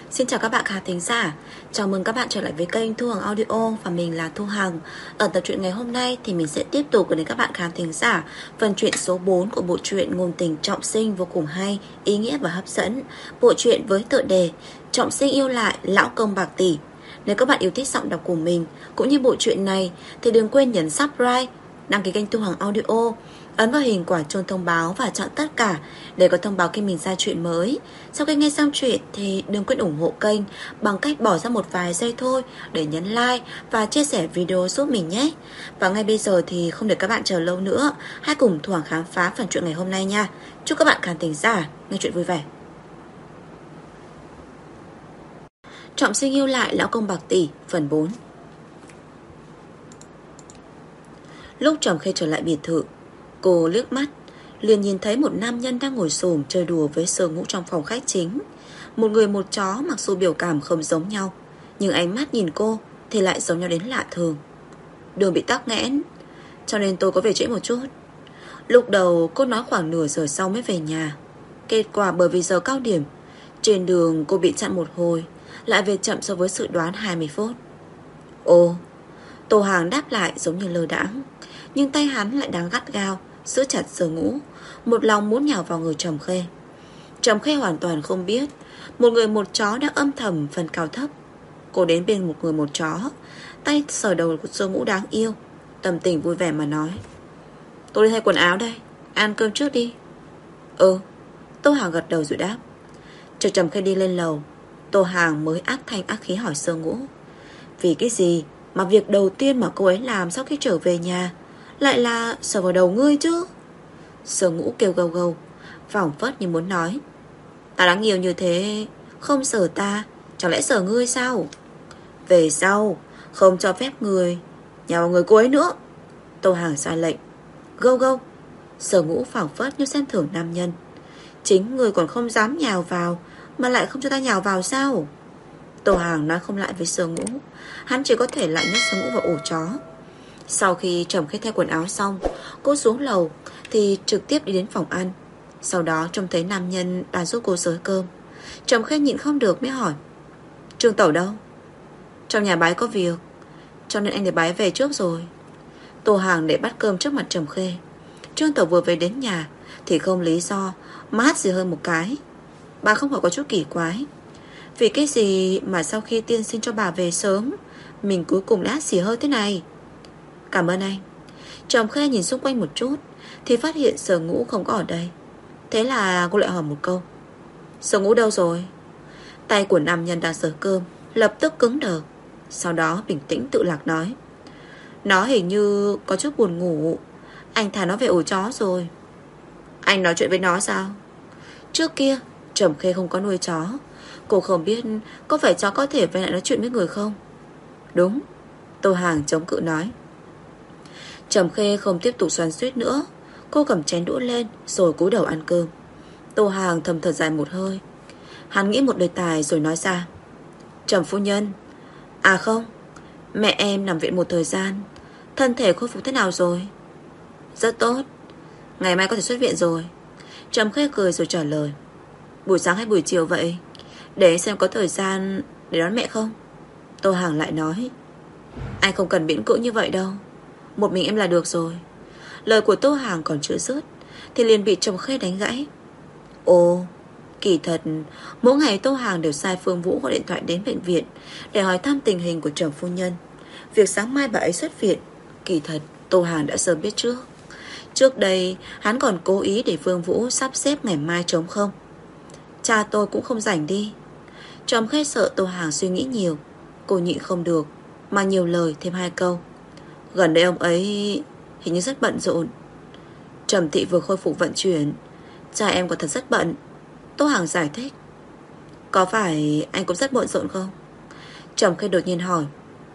Xin chào các bạn khán thính giả. Chào mừng các bạn trở lại với kênh Thu Hằng Audio và mình là Thu Hằng. Ở tập truyện ngày hôm nay thì mình sẽ tiếp tục gửi đến các bạn khán thính giả phần truyện số 4 của bộ truyện ngôn tình trọng sinh vô cùng hay, ý nghĩa và hấp dẫn. Bộ truyện với tựa đề Trọng sinh yêu lại lão công bạc tỷ. Nếu các bạn yêu thích giọng đọc của mình cũng như bộ truyện này thì đừng quên nhấn subscribe, đăng ký kênh Thu Hằng Audio, ấn vào hình quả chuông thông báo và chọn tất cả để có thông báo khi mình ra chuyện mới. Sau khi nghe xong chuyện thì đừng quên ủng hộ kênh bằng cách bỏ ra một vài giây thôi để nhấn like và chia sẻ video giúp mình nhé. Và ngay bây giờ thì không để các bạn chờ lâu nữa, hãy cùng Thu Hằng khám phá phần chuyện ngày hôm nay nha. Chúc các bạn khán thính giả nghe chuyện vui vẻ. Trọng sinh yêu lại lão công bạc tỷ phần 4. Lúc Trầm Khê trở lại biệt thự, cô liếc mắt liền nhìn thấy một nam nhân đang ngồi xổm chơi đùa với Sơ Ngũ trong phòng khách chính. Một người một chó, mặc dù biểu cảm không giống nhau, nhưng ánh mắt nhìn cô thì lại giống nhau đến lạ thường. Đường bị tắc nghẽn, cho nên tôi có về trễ một chút. Lúc đầu cô nói khoảng nửa giờ sau mới về nhà. Kết quả bởi vì giờ cao điểm, trên đường cô bị chặn một hồi, lại về chậm so với dự đoán 20 phút. Ồ, Tô Hàng đáp lại giống như lơ đãng, nhưng tay hắn lại đang gắt gao giữ chặt Sơ Ngũ, một lòng muốn nhào vào người Trầm Khê. Trầm Khê hoàn toàn không biết một người một chó đã âm thầm phần cao thấp. Cô đến bên một người một chó, tay sờ đầu của Sơ Ngũ đáng yêu, tâm tình vui vẻ mà nói: tôi đi thay quần áo đây, ăn cơm trước đi. Tô Hàng gật đầu rồi đáp. Chờ Trầm Khê đi lên lầu, Tô Hàng mới ác thanh ác khí hỏi Sơ Ngũ: vì cái gì mà việc đầu tiên mà cô ấy làm sau khi trở về nhà lại là sờ vào đầu ngươi chứ? Sơ Ngũ kêu gâu gâu, phảng phất như muốn nói: ta đáng nhiều như thế, không sờ ta, chẳng lẽ sờ ngươi sao? Về sau không cho phép người nhào vào người cô ấy nữa. Tô Hàng ra lệnh. Gâu gâu. Sơ Ngũ phảng phất như xem thường nam nhân. Chính người còn không dám nhào vào mà lại không cho ta nhào vào sao? Tô Hàng nói không lại với Sơ Ngũ, hắn chỉ có thể lại nhét Sơ Ngũ vào ổ chó. Sau khi Trầm Khê thay quần áo xong, cô xuống lầu thì trực tiếp đi đến phòng ăn. Sau đó trông thấy nam nhân đang giúp cô xới cơm. Trầm Khê nhịn không được mới hỏi: Trương Tẩu đâu? Trong nhà bái có việc, cho nên anh để bái về trước rồi. Tô Hàng để bắt cơm trước mặt Trầm Khê. Trương Tẩu vừa về đến nhà thì không lý do mà hắt xì hơi một cái. Bà không khỏi có chút kỳ quái, vì cái gì mà sau khi tiên sinh cho bà về sớm, mình cuối cùng đã xì hơi thế này? Cảm ơn anh. Trầm Khê nhìn xung quanh một chút thì phát hiện Sơ Ngũ không có ở đây. Thế là cô lại hỏi một câu: Sơ Ngũ đâu rồi? Tay của nam nhân đang sờ cơm lập tức cứng đờ. Sau đó bình tĩnh tự lạc nói: nó hình như có chút buồn ngủ, anh thả nó về ổ chó rồi. Anh nói chuyện với nó sao? Trước kia Trầm Khê không có nuôi chó, cô không biết có phải chó có thể về lại nói chuyện với người không. Đúng, Tô Hàng chống cự nói. Trầm Khê không tiếp tục xoắn xuýt nữa. Cô cầm chén đũa lên rồi cúi đầu ăn cơm. Tô Hàng thầm thở dài một hơi. Hắn nghĩ một đề tài rồi nói ra: Trầm phu nhân, à không, mẹ em nằm viện một thời gian, thân thể khôi phục thế nào rồi? Rất tốt, ngày mai có thể xuất viện rồi. Trầm Khê cười rồi trả lời: buổi sáng hay buổi chiều vậy? Để xem có thời gian để đón mẹ không. Tô Hàng lại nói: anh không cần miễn cưỡng như vậy đâu, một mình em là được rồi. Lời của Tô Hàng còn chưa dứt thì liền bị Trầm Khê đánh gãy. Ồ, kỳ thật mỗi ngày Tô Hàng đều sai Phương Vũ gọi điện thoại đến bệnh viện để hỏi thăm tình hình của Trầm phu nhân. Việc sáng mai bà ấy xuất viện, kỳ thật Tô Hàng đã sớm biết trước. Trước đây hắn còn cố ý để Phương Vũ sắp xếp ngày mai trống không. Cha tôi cũng không rảnh đi. Trầm Khê sợ Tô Hàng suy nghĩ nhiều, cô nhịn không được mà nhiều lời thêm hai câu: gần đây ông ấy hình như rất bận rộn. Trầm thị vừa khôi phục vận chuyển, cha em còn thật rất bận. Tô Hàng giải thích. Có phải anh cũng rất bận rộn không? Trầm Khê đột nhiên hỏi.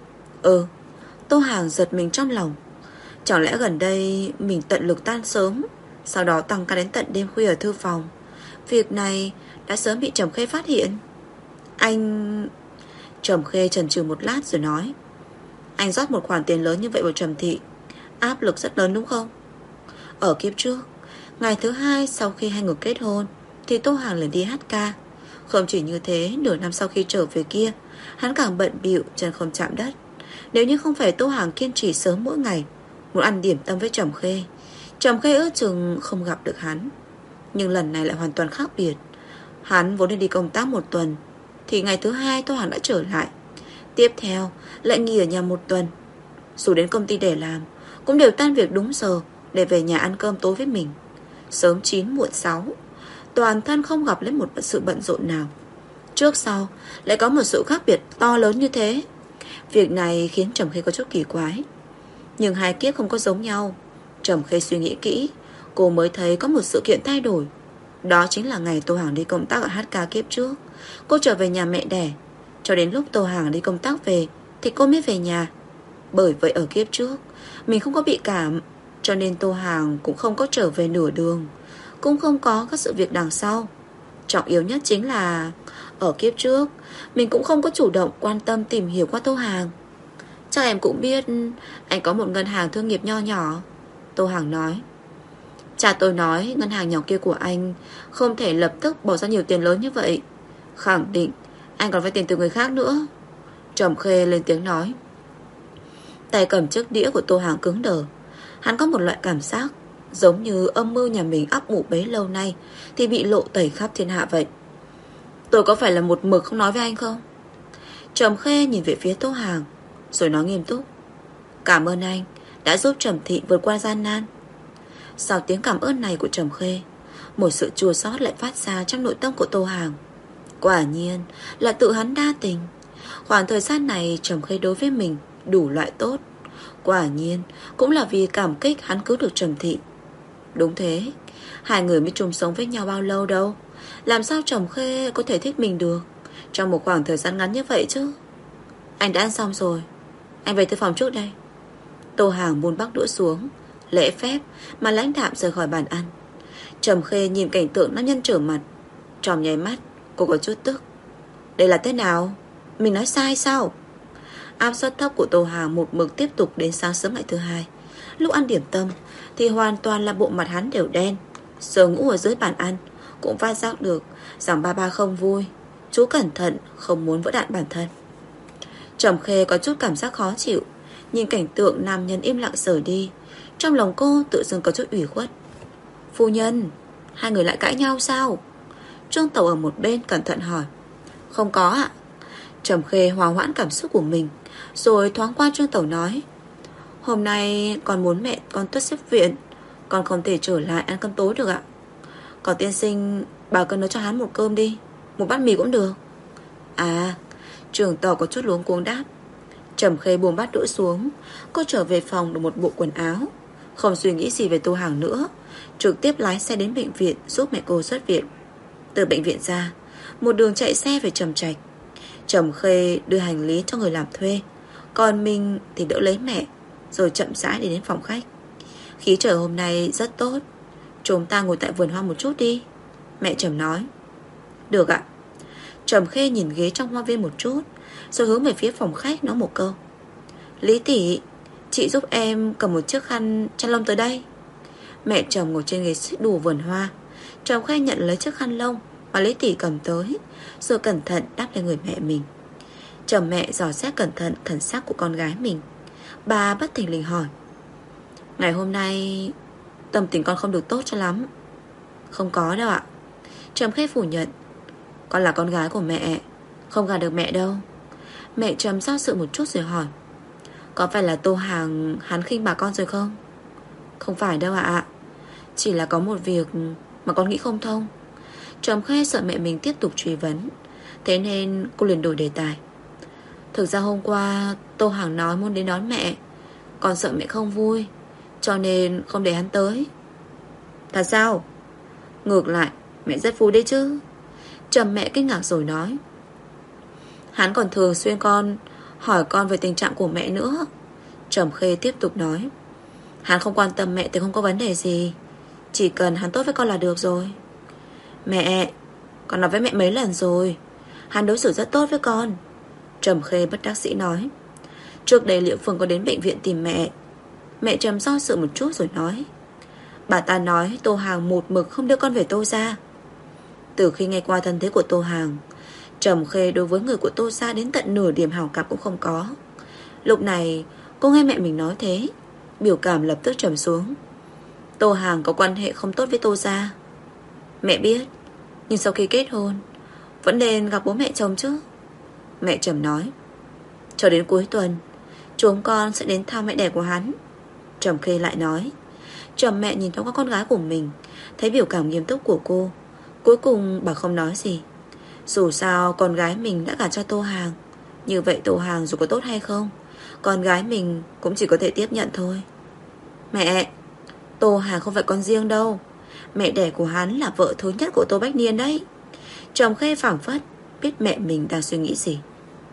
Tô Hàng giật mình trong lòng. Chẳng lẽ gần đây mình tận lực tan sớm, sau đó tăng ca đến tận đêm khuya ở thư phòng? Việc này đã sớm bị Trầm Khê phát hiện. Anh... Trầm Khê chần chừ một lát rồi nói: anh rót một khoản tiền lớn như vậy vào Trầm thị, áp lực rất lớn đúng không? Ở kiếp trước, ngày thứ hai sau khi hai người kết hôn thì Tô Hàng liền đi hát ca. Không chỉ như thế, nửa năm sau khi trở về kia, hắn càng bận bịu chân không chạm đất. Nếu như không phải Tô Hàng kiên trì sớm mỗi ngày muốn ăn điểm tâm với Trầm Khê, Trầm Khê ước chừng không gặp được hắn. Nhưng lần này lại hoàn toàn khác biệt. Hắn vốn đi công tác một tuần, thì ngày thứ hai Tô Hàng đã trở lại. Tiếp theo lại nghỉ ở nhà một tuần. Dù đến công ty để làm, cũng đều tan việc đúng giờ để về nhà ăn cơm tối với mình. Sớm 9 muộn 6, toàn thân không gặp lấy một sự bận rộn nào. Trước sau lại có một sự khác biệt to lớn như thế. Việc này khiến Trầm Khê có chút kỳ quái. Nhưng hai kiếp không có giống nhau. Trầm Khê suy nghĩ kỹ, cô mới thấy có một sự kiện thay đổi. Đó chính là ngày Tô Hàng đi công tác ở HK kiếp trước, cô trở về nhà mẹ đẻ. Cho đến lúc Tô Hàng đi công tác về thì cô mới về nhà. Bởi vậy ở kiếp trước mình không có bị cảm, cho nên Tô Hàng cũng không có trở về nửa đường, cũng không có các sự việc đằng sau. Trọng yếu nhất chính là ở kiếp trước mình cũng không có chủ động quan tâm tìm hiểu qua Tô Hàng. Chắc em cũng biết anh có một ngân hàng thương nghiệp nho nhỏ, Tô Hàng nói. Cha tôi nói ngân hàng nhỏ kia của anh không thể lập tức bỏ ra nhiều tiền lớn như vậy. Khẳng định anh còn phải tiền từ người khác nữa, Trầm Khê lên tiếng nói. Tay cầm chiếc đĩa của Tô Hàng cứng đờ. Hắn có một loại cảm giác giống như âm mưu nhà mình ấp ủ bấy lâu nay thì bị lộ tẩy khắp thiên hạ vậy. Tôi có phải là một mực không nói với anh không? Trầm Khê nhìn về phía Tô Hàng rồi nói nghiêm túc. Cảm ơn anh đã giúp Trầm Thị vượt qua gian nan. Sau tiếng cảm ơn này của Trầm Khê, một sự chua xót lại phát ra trong nội tâm của Tô Hàng. Quả nhiên là tự hắn đa tình. Khoảng thời gian này Trầm Khê đối với mình đủ loại tốt. Quả nhiên cũng là vì cảm kích hắn cứu được Trầm Thị. Đúng thế, hai người mới chung sống với nhau bao lâu đâu. Làm sao Trầm Khê có thể thích mình được trong một khoảng thời gian ngắn như vậy chứ? Anh đã ăn xong rồi, anh về thư phòng trước đây. Tô Hàng buông bát đũa xuống, lễ phép mà lãnh đạm rời khỏi bàn ăn. Trầm Khê nhìn cảnh tượng nam nhân trở mặt, trong nháy mắt cô có chút tức. Đây là thế nào? Mình nói sai sao? Áp suất thấp của Tô Hàng một mực tiếp tục đến sáng sớm ngày thứ hai. Lúc ăn điểm tâm thì hoàn toàn là bộ mặt hắn đều đen. Giờ ngủ ở dưới bàn ăn cũng phát giác được rằng ba không vui. Chú cẩn thận không muốn vỡ đạn bản thân. Trầm Khê có chút cảm giác khó chịu, nhìn cảnh tượng nam nhân im lặng rời đi. Trong lòng cô tự dưng có chút ủy khuất. Phu nhân, hai người lại cãi nhau sao? Trương Tẩu ở một bên cẩn thận hỏi. Không có ạ. Trầm Khê hòa hoãn cảm xúc của mình, rồi thoáng qua Trương Tẩu nói. Hôm nay con muốn mẹ con tuất xếp viện, con không thể trở lại ăn cơm tối được ạ. Còn tiên sinh bảo con nấu cho hắn một cơm đi, một bát mì cũng được. À, Trương Tẩu có chút luống cuống đáp. Trầm Khê buông bát đũa xuống. Cô trở về phòng được một bộ quần áo, không suy nghĩ gì về Tô Hàng nữa, trực tiếp lái xe đến bệnh viện giúp mẹ cô xuất viện. Từ bệnh viện ra, một đường chạy xe về Trầm Trạch. Trầm Khê đưa hành lý cho người làm thuê, còn mình thì đỡ lấy mẹ, rồi chậm rãi đi đến phòng khách. Khí trời hôm nay rất tốt, chúng ta ngồi tại vườn hoa một chút đi, mẹ Trầm nói. Được ạ. Trầm Khê nhìn ghế trong hoa viên một chút, rồi hướng về phía phòng khách nói một câu. Lý tỷ, chị giúp em cầm một chiếc khăn chăn lông tới đây. Mẹ Trầm ngồi trên ghế xích đu vườn hoa. Trầm Khê nhận lấy chiếc khăn lông mà Lý tỷ cầm tới, rồi cẩn thận đắp lên người mẹ mình. Trầm mẹ dò xét cẩn thận thần sắc của con gái mình. Bà bất thình lình hỏi. Ngày hôm nay tâm tình con không được tốt cho lắm. Không có đâu ạ. Trầm Khê phủ nhận. Con là con gái của mẹ, không gạt được mẹ đâu. Mẹ Trầm do dự một chút rồi hỏi. Có phải là Tô Hàng hắn khinh bà con rồi không? Không phải đâu ạ. Chỉ là có một việc mà con nghĩ không thông. Trầm Khê sợ mẹ mình tiếp tục truy vấn, thế nên cô liền đổi đề tài. Thực ra hôm qua Tô Hàng nói muốn đến đón mẹ, con sợ mẹ không vui, cho nên không để hắn tới. Thật sao? Ngược lại mẹ rất vui đấy chứ. Trầm mẹ kinh ngạc rồi nói. Hắn còn thường xuyên hỏi con về tình trạng của mẹ nữa. Trầm Khê tiếp tục nói. Hắn không quan tâm mẹ thì không có vấn đề gì, chỉ cần hắn tốt với con là được rồi. Mẹ, con nói với mẹ mấy lần rồi, hắn đối xử rất tốt với con. Trầm Khê bất đắc dĩ nói. Trước đây Liệu Phương có đến bệnh viện tìm mẹ. Mẹ Trầm do dự một chút rồi nói. Bà ta nói Tô Hàng một mực không đưa con về Tô ra. Từ khi nghe qua thân thế của Tô Hàng, Trầm Khê đối với người của Tô gia đến tận nửa điểm hảo cảm cũng không có. Lúc này cô nghe mẹ mình nói thế, biểu cảm lập tức trầm xuống. Tô Hàng có quan hệ không tốt với Tô gia. Mẹ biết, nhưng sau khi kết hôn vẫn nên gặp bố mẹ chồng chứ. Mẹ Trầm nói. Cho đến cuối tuần chúng con sẽ đến thăm mẹ đẻ của hắn. Trầm Khê lại nói. Trầm mẹ nhìn thoáng qua con gái của mình, thấy biểu cảm nghiêm túc của cô, cuối cùng bà không nói gì. Dù sao con gái mình đã gả cho Tô Hàng, như vậy Tô Hàng dù có tốt hay không, con gái mình cũng chỉ có thể tiếp nhận thôi. Mẹ, Tô Hàng không phải con riêng đâu. Mẹ đẻ của hắn là vợ thứ nhất của Tô Bách Niên đấy. Trầm Khê phảng phất biết mẹ mình đang suy nghĩ gì.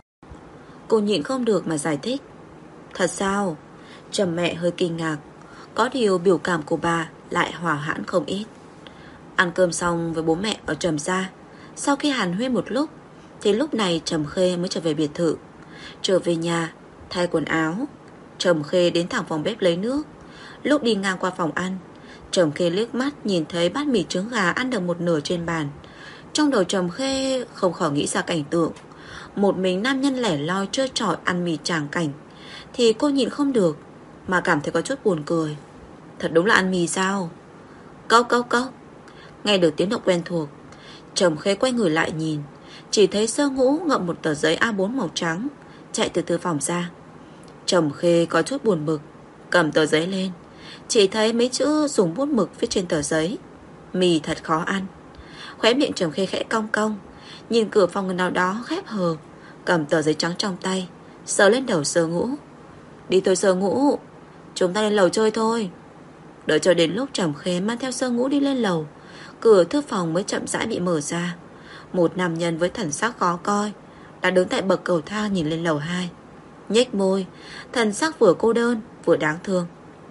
Cô nhịn không được mà giải thích. Thật sao? Trầm mẹ hơi kinh ngạc. Có điều biểu cảm của bà lại hòa hãn không ít. Ăn cơm xong với bố mẹ ở Trầm gia, sau khi hàn huyên một lúc, thì lúc này Trầm Khê mới trở về biệt thự. Trở về nhà, thay quần áo, Trầm Khê đến thẳng phòng bếp lấy nước. Lúc đi ngang qua phòng ăn, Trầm Khê liếc mắt nhìn thấy bát mì trứng gà ăn được một nửa trên bàn. Trong đầu Trầm Khê không khỏi nghĩ ra cảnh tượng một mình nam nhân lẻ loi trơ trọi ăn mì tràng cảnh, thì cô nhịn không được mà cảm thấy có chút buồn cười. Thật đúng là ăn mì sao? Cốc cốc cốc. Nghe được tiếng động quen thuộc, Trầm Khê quay người lại nhìn, chỉ thấy Sơ Ngũ ngậm một tờ giấy A4 màu trắng chạy từ thư phòng ra. Trầm Khê có chút buồn bực, cầm tờ giấy lên, chỉ thấy mấy chữ dùng bút mực viết trên tờ giấy. Mì thật khó ăn. Khóe miệng Trầm Khê khẽ cong cong, nhìn cửa phòng người nào đó khép hờ, cầm tờ giấy trắng trong tay, sờ lên đầu Sơ Ngũ. Đi thôi Sơ Ngũ, chúng ta lên lầu chơi thôi. Đợi cho đến lúc Trầm Khê mang theo Sơ Ngũ đi lên lầu, cửa thư phòng mới chậm rãi bị mở ra. Một nam nhân với thần sắc khó coi đã đứng tại bậc cầu thang nhìn lên lầu 2, nhếch môi, thần sắc vừa cô đơn vừa đáng thương.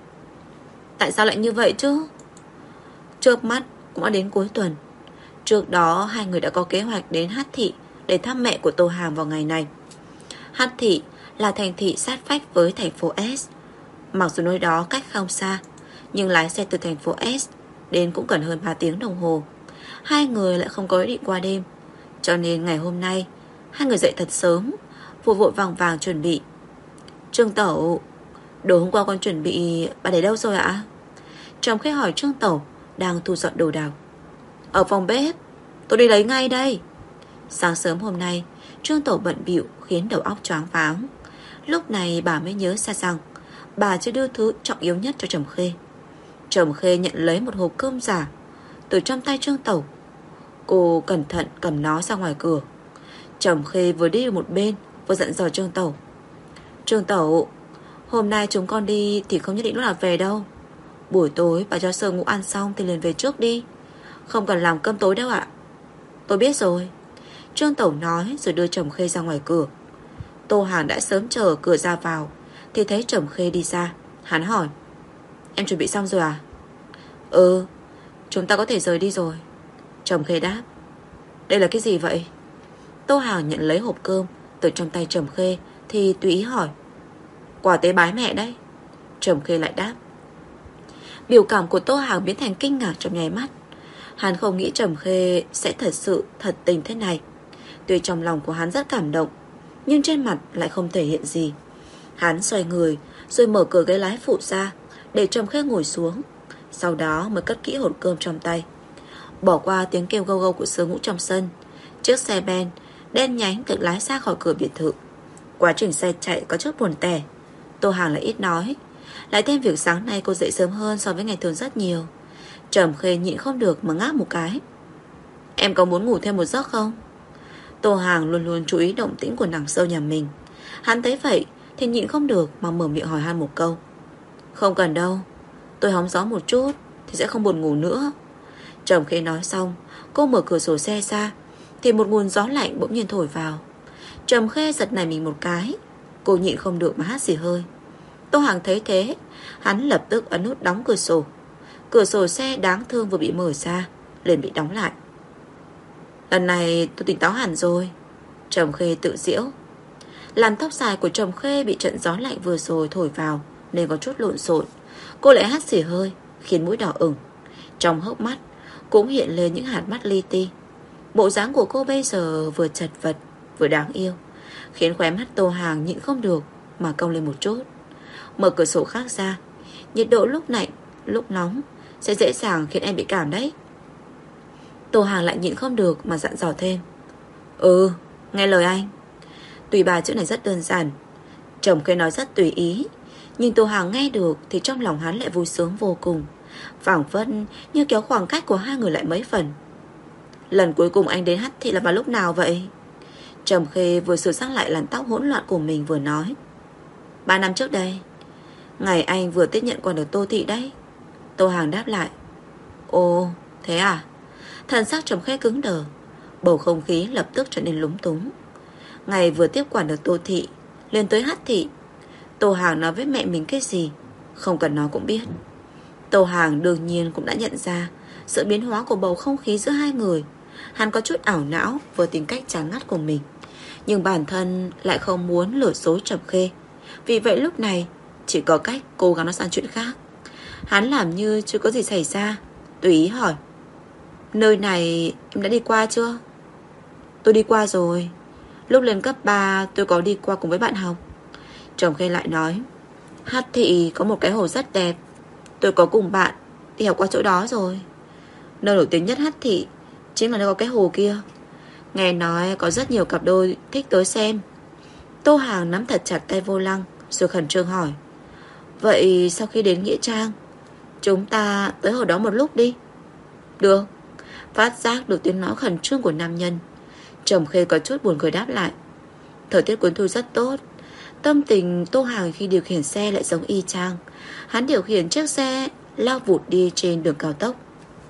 Tại sao lại như vậy chứ? Chớp mắt cũng đã đến cuối tuần. Trước đó hai người đã có kế hoạch đến Hát Thị để thăm mẹ của Tô Hàng vào ngày này. Hát Thị là thành thị sát vách với thành phố S. Mặc dù nơi đó cách không xa, nhưng lái xe từ thành phố S đến cũng cần hơn 3 tiếng đồng hồ. Hai người lại không có ý định qua đêm, cho nên ngày hôm nay hai người dậy thật sớm, vội vội vàng vàng chuẩn bị. Trương Tẩu, đồ hôm qua con chuẩn bị bà để đâu rồi ạ? Trầm Khê hỏi Trương Tẩu đang thu dọn đồ đạc. Ở phòng bếp, tôi đi lấy ngay đây. Sáng sớm hôm nay Trương Tẩu bận bịu khiến đầu óc choáng váng. Lúc này bà mới nhớ ra rằng bà chưa đưa thứ trọng yếu nhất cho Trầm Khê. Trầm Khê nhận lấy một hộp cơm giả từ trong tay Trương Tẩu. Cô cẩn thận cầm nó ra ngoài cửa. Trầm Khê vừa đi một bên vừa dặn dò Trương Tẩu. Trương Tẩu, hôm nay chúng con đi thì không nhất định lúc nào về đâu. Buổi tối bà cho Sơ Ngũ ăn xong thì liền về trước đi, không cần làm cơm tối đâu ạ. Tôi biết rồi, Trương Tẩu nói rồi đưa Trầm Khê ra ngoài cửa. Tô Hàng đã sớm chờ cửa ra vào thì thấy Trầm Khê đi ra. Hắn hỏi, em chuẩn bị xong rồi à? Ừ, chúng ta có thể rời đi rồi. Trầm Khê đáp. Đây là cái gì vậy? Tô Hàng nhận lấy hộp cơm từ trong tay Trầm Khê thì tùy ý hỏi. Quà tế bái mẹ đấy. Trầm Khê lại đáp. Biểu cảm của Tô Hàng biến thành kinh ngạc trong nháy mắt. Hắn không nghĩ Trầm Khê sẽ thật sự thật tình thế này. Tuy trong lòng của hắn rất cảm động, nhưng trên mặt lại không thể hiện gì. Hắn xoay người rồi mở cửa ghế lái phụ ra để Trầm Khê ngồi xuống, sau đó mới cất kỹ hộp cơm trong tay. Bỏ qua tiếng kêu gâu gâu của Sơ Ngũ trong sân, chiếc xe ben đen nhánh được lái ra khỏi cửa biệt thự. Quá trình xe chạy có chút buồn tẻ. Tô Hàng lại ít nói, lại thêm việc sáng nay cô dậy sớm hơn so với ngày thường rất nhiều. Trầm Khê nhịn không được mà ngáp một cái. Em có muốn ngủ thêm một giấc không? Tô Hàng luôn luôn chú ý động tĩnh của nàng sâu nhà mình. Hắn thấy vậy thì nhịn không được mà mở miệng hỏi han một câu. Không cần đâu, tôi hóng gió một chút thì sẽ không buồn ngủ nữa. Trầm Khê nói xong, cô mở cửa sổ xe ra thì một nguồn gió lạnh bỗng nhiên thổi vào. Trầm Khê giật nảy mình một cái. Cô nhịn không được mà hắt xì hơi. Tô Hàng thấy thế, hắn lập tức ấn nút đóng cửa sổ. Cửa sổ xe đáng thương vừa bị mở ra liền bị đóng lại. Lần này tôi tỉnh táo hẳn rồi, Trầm Khê tự giễu. Làn tóc dài của Trầm Khê bị trận gió lạnh vừa rồi thổi vào nên có chút lộn xộn. Cô lại hắt xì hơi khiến mũi đỏ ửng. Trong hốc mắt cũng hiện lên những hạt mắt li ti. Bộ dáng của cô bây giờ vừa chật vật vừa đáng yêu, khiến khóe mắt Tô Hàng nhịn không được mà cong lên một chút. Mở cửa sổ khác ra, nhiệt độ lúc lạnh lúc nóng sẽ dễ dàng khiến em bị cảm đấy. Tô Hàng lại nhịn không được mà dặn dò thêm. Ừ, nghe lời anh. Tùy bà chữ này rất đơn giản, Trầm Khê nói rất tùy ý, nhưng Tô Hàng nghe được thì trong lòng hắn lại vui sướng vô cùng, phảng phất như kéo khoảng cách của hai người lại mấy phần. Lần cuối cùng anh đến Hắc Thị là vào lúc nào vậy? Trầm Khê vừa sửa sang lại làn tóc hỗn loạn của mình vừa nói. 3 năm trước đây, ngày anh vừa tiếp nhận quan ở Tô Thị đấy. Tô Hàng đáp lại. Ồ, thế à? Thần sắc Trầm Khê cứng đờ, bầu không khí lập tức trở nên lúng túng. Ngày vừa tiếp quản ở Tô Thị lên tới Hắc Thị, Tô Hàng nói với mẹ mình cái gì không cần nói cũng biết. Tô Hàng đương nhiên cũng đã nhận ra sự biến hóa của bầu không khí giữa hai người. Hắn có chút ảo não với tính cách chán ngắt của mình, nhưng bản thân lại không muốn lừa dối Trầm Khê. Vì vậy lúc này chỉ có cách cố gắng nói sang chuyện khác. Hắn làm như chưa có gì xảy ra, tùy ý hỏi. Nơi này em đã đi qua chưa? Tôi đi qua rồi. Lúc lên cấp 3 tôi có đi qua cùng với bạn học. Trầm Khê lại nói. Hắc Thị có một cái hồ rất đẹp, tôi có cùng bạn đi học qua chỗ đó rồi. Nơi nổi tiếng nhất Hắc Thị chính là nơi có cái hồ kia. Nghe nói có rất nhiều cặp đôi thích tới xem. Tô Hàng nắm thật chặt tay vô lăng rồi khẩn trương hỏi. Vậy sau khi đến Nghĩa Trang, chúng ta tới hồ đó một lúc đi. Được. Phát giác được tiếng nói khẩn trương của nam nhân, Trầm Khê có chút buồn cười đáp lại. Thời tiết cuối thu rất tốt. Tâm tình Tô Hàng khi điều khiển xe lại giống y chang. Hắn điều khiển chiếc xe lao vụt đi trên đường cao tốc.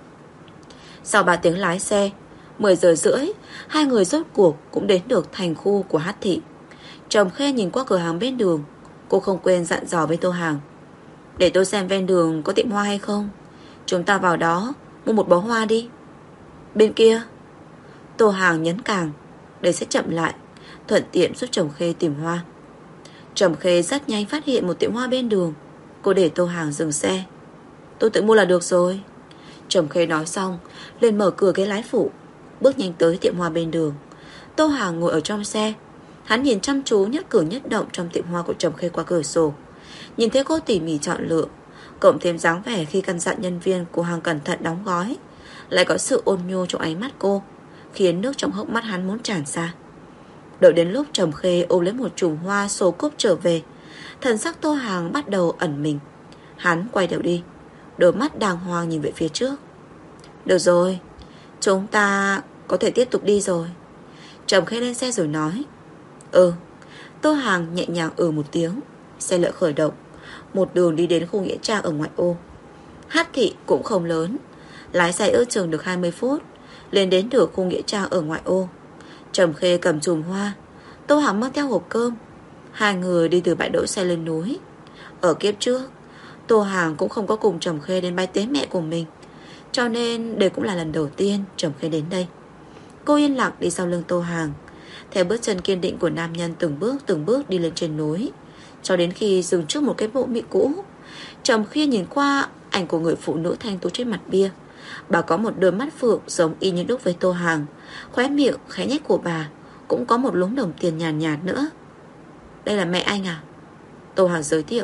Sau 3 tiếng lái xe, 10 giờ rưỡi, hai người rốt cuộc cũng đến được thành khu của Hắc Thị. Trầm Khê nhìn qua cửa hàng bên đường, cô không quên dặn dò với Tô Hàng. Để tôi xem ven đường có tiệm hoa hay không, chúng ta vào đó mua một bó hoa đi. Bên kia. Tô Hàng nhấn càng để sẽ chậm lại, thuận tiện giúp Trầm Khê tìm hoa. Trầm Khê rất nhanh phát hiện một tiệm hoa bên đường. Cô để Tô Hàng dừng xe. Tôi tự mua là được rồi. Trầm Khê nói xong lên mở cửa ghế lái phụ, bước nhanh tới tiệm hoa bên đường. Tô Hàng ngồi ở trong xe. Hắn nhìn chăm chú nhất cử nhất động trong tiệm hoa của Trầm Khê qua cửa sổ. Nhìn thấy cô tỉ mỉ chọn lựa, cộng thêm dáng vẻ khi căn dặn nhân viên của hàng cẩn thận đóng gói, lại có sự ôn nhu trong ánh mắt cô, khiến nước trong hốc mắt hắn muốn tràn ra. Đợi đến lúc Trầm Khê ôm lấy một chùm hoa xô cúp trở về, thần sắc Tô Hàng bắt đầu ẩn mình. Hắn quay đầu đi, đôi mắt đàng hoàng nhìn về phía trước. Được rồi, chúng ta có thể tiếp tục đi rồi. Trầm Khê lên xe rồi nói. Ừ. Tô Hàng nhẹ nhàng một tiếng. Xe lỡ khởi động, một đường đi đến khu nghĩa trang ở ngoại ô. Hắc Thị cũng không lớn, lái xe ước chừng được 20 phút lên đến được khu nghĩa trang ở ngoại ô. Trầm Khê cầm chùm hoa, Tô Hàng mang theo hộp cơm. Hai người đi từ bãi đỗ xe lên núi. Ở kiếp trước, Tô Hàng cũng không có cùng Trầm Khê đến bái tế mẹ của mình, cho nên đây cũng là lần đầu tiên Trầm Khê đến đây. Cô yên lặng đi sau lưng Tô Hàng, theo bước chân kiên định của nam nhân từng bước đi lên trên núi, cho đến khi dừng trước một cái mộ mị cũ. Trầm Khê nhìn qua ảnh của người phụ nữ thanh tú trên mặt bia. Bà có một đôi mắt phượng giống y như đúc với Tô Hàng. Khóe miệng khẽ nhếch của bà cũng có một luống đồng tiền nhàn nhạt nữa. Đây là mẹ anh à? Tô Hàng giới thiệu.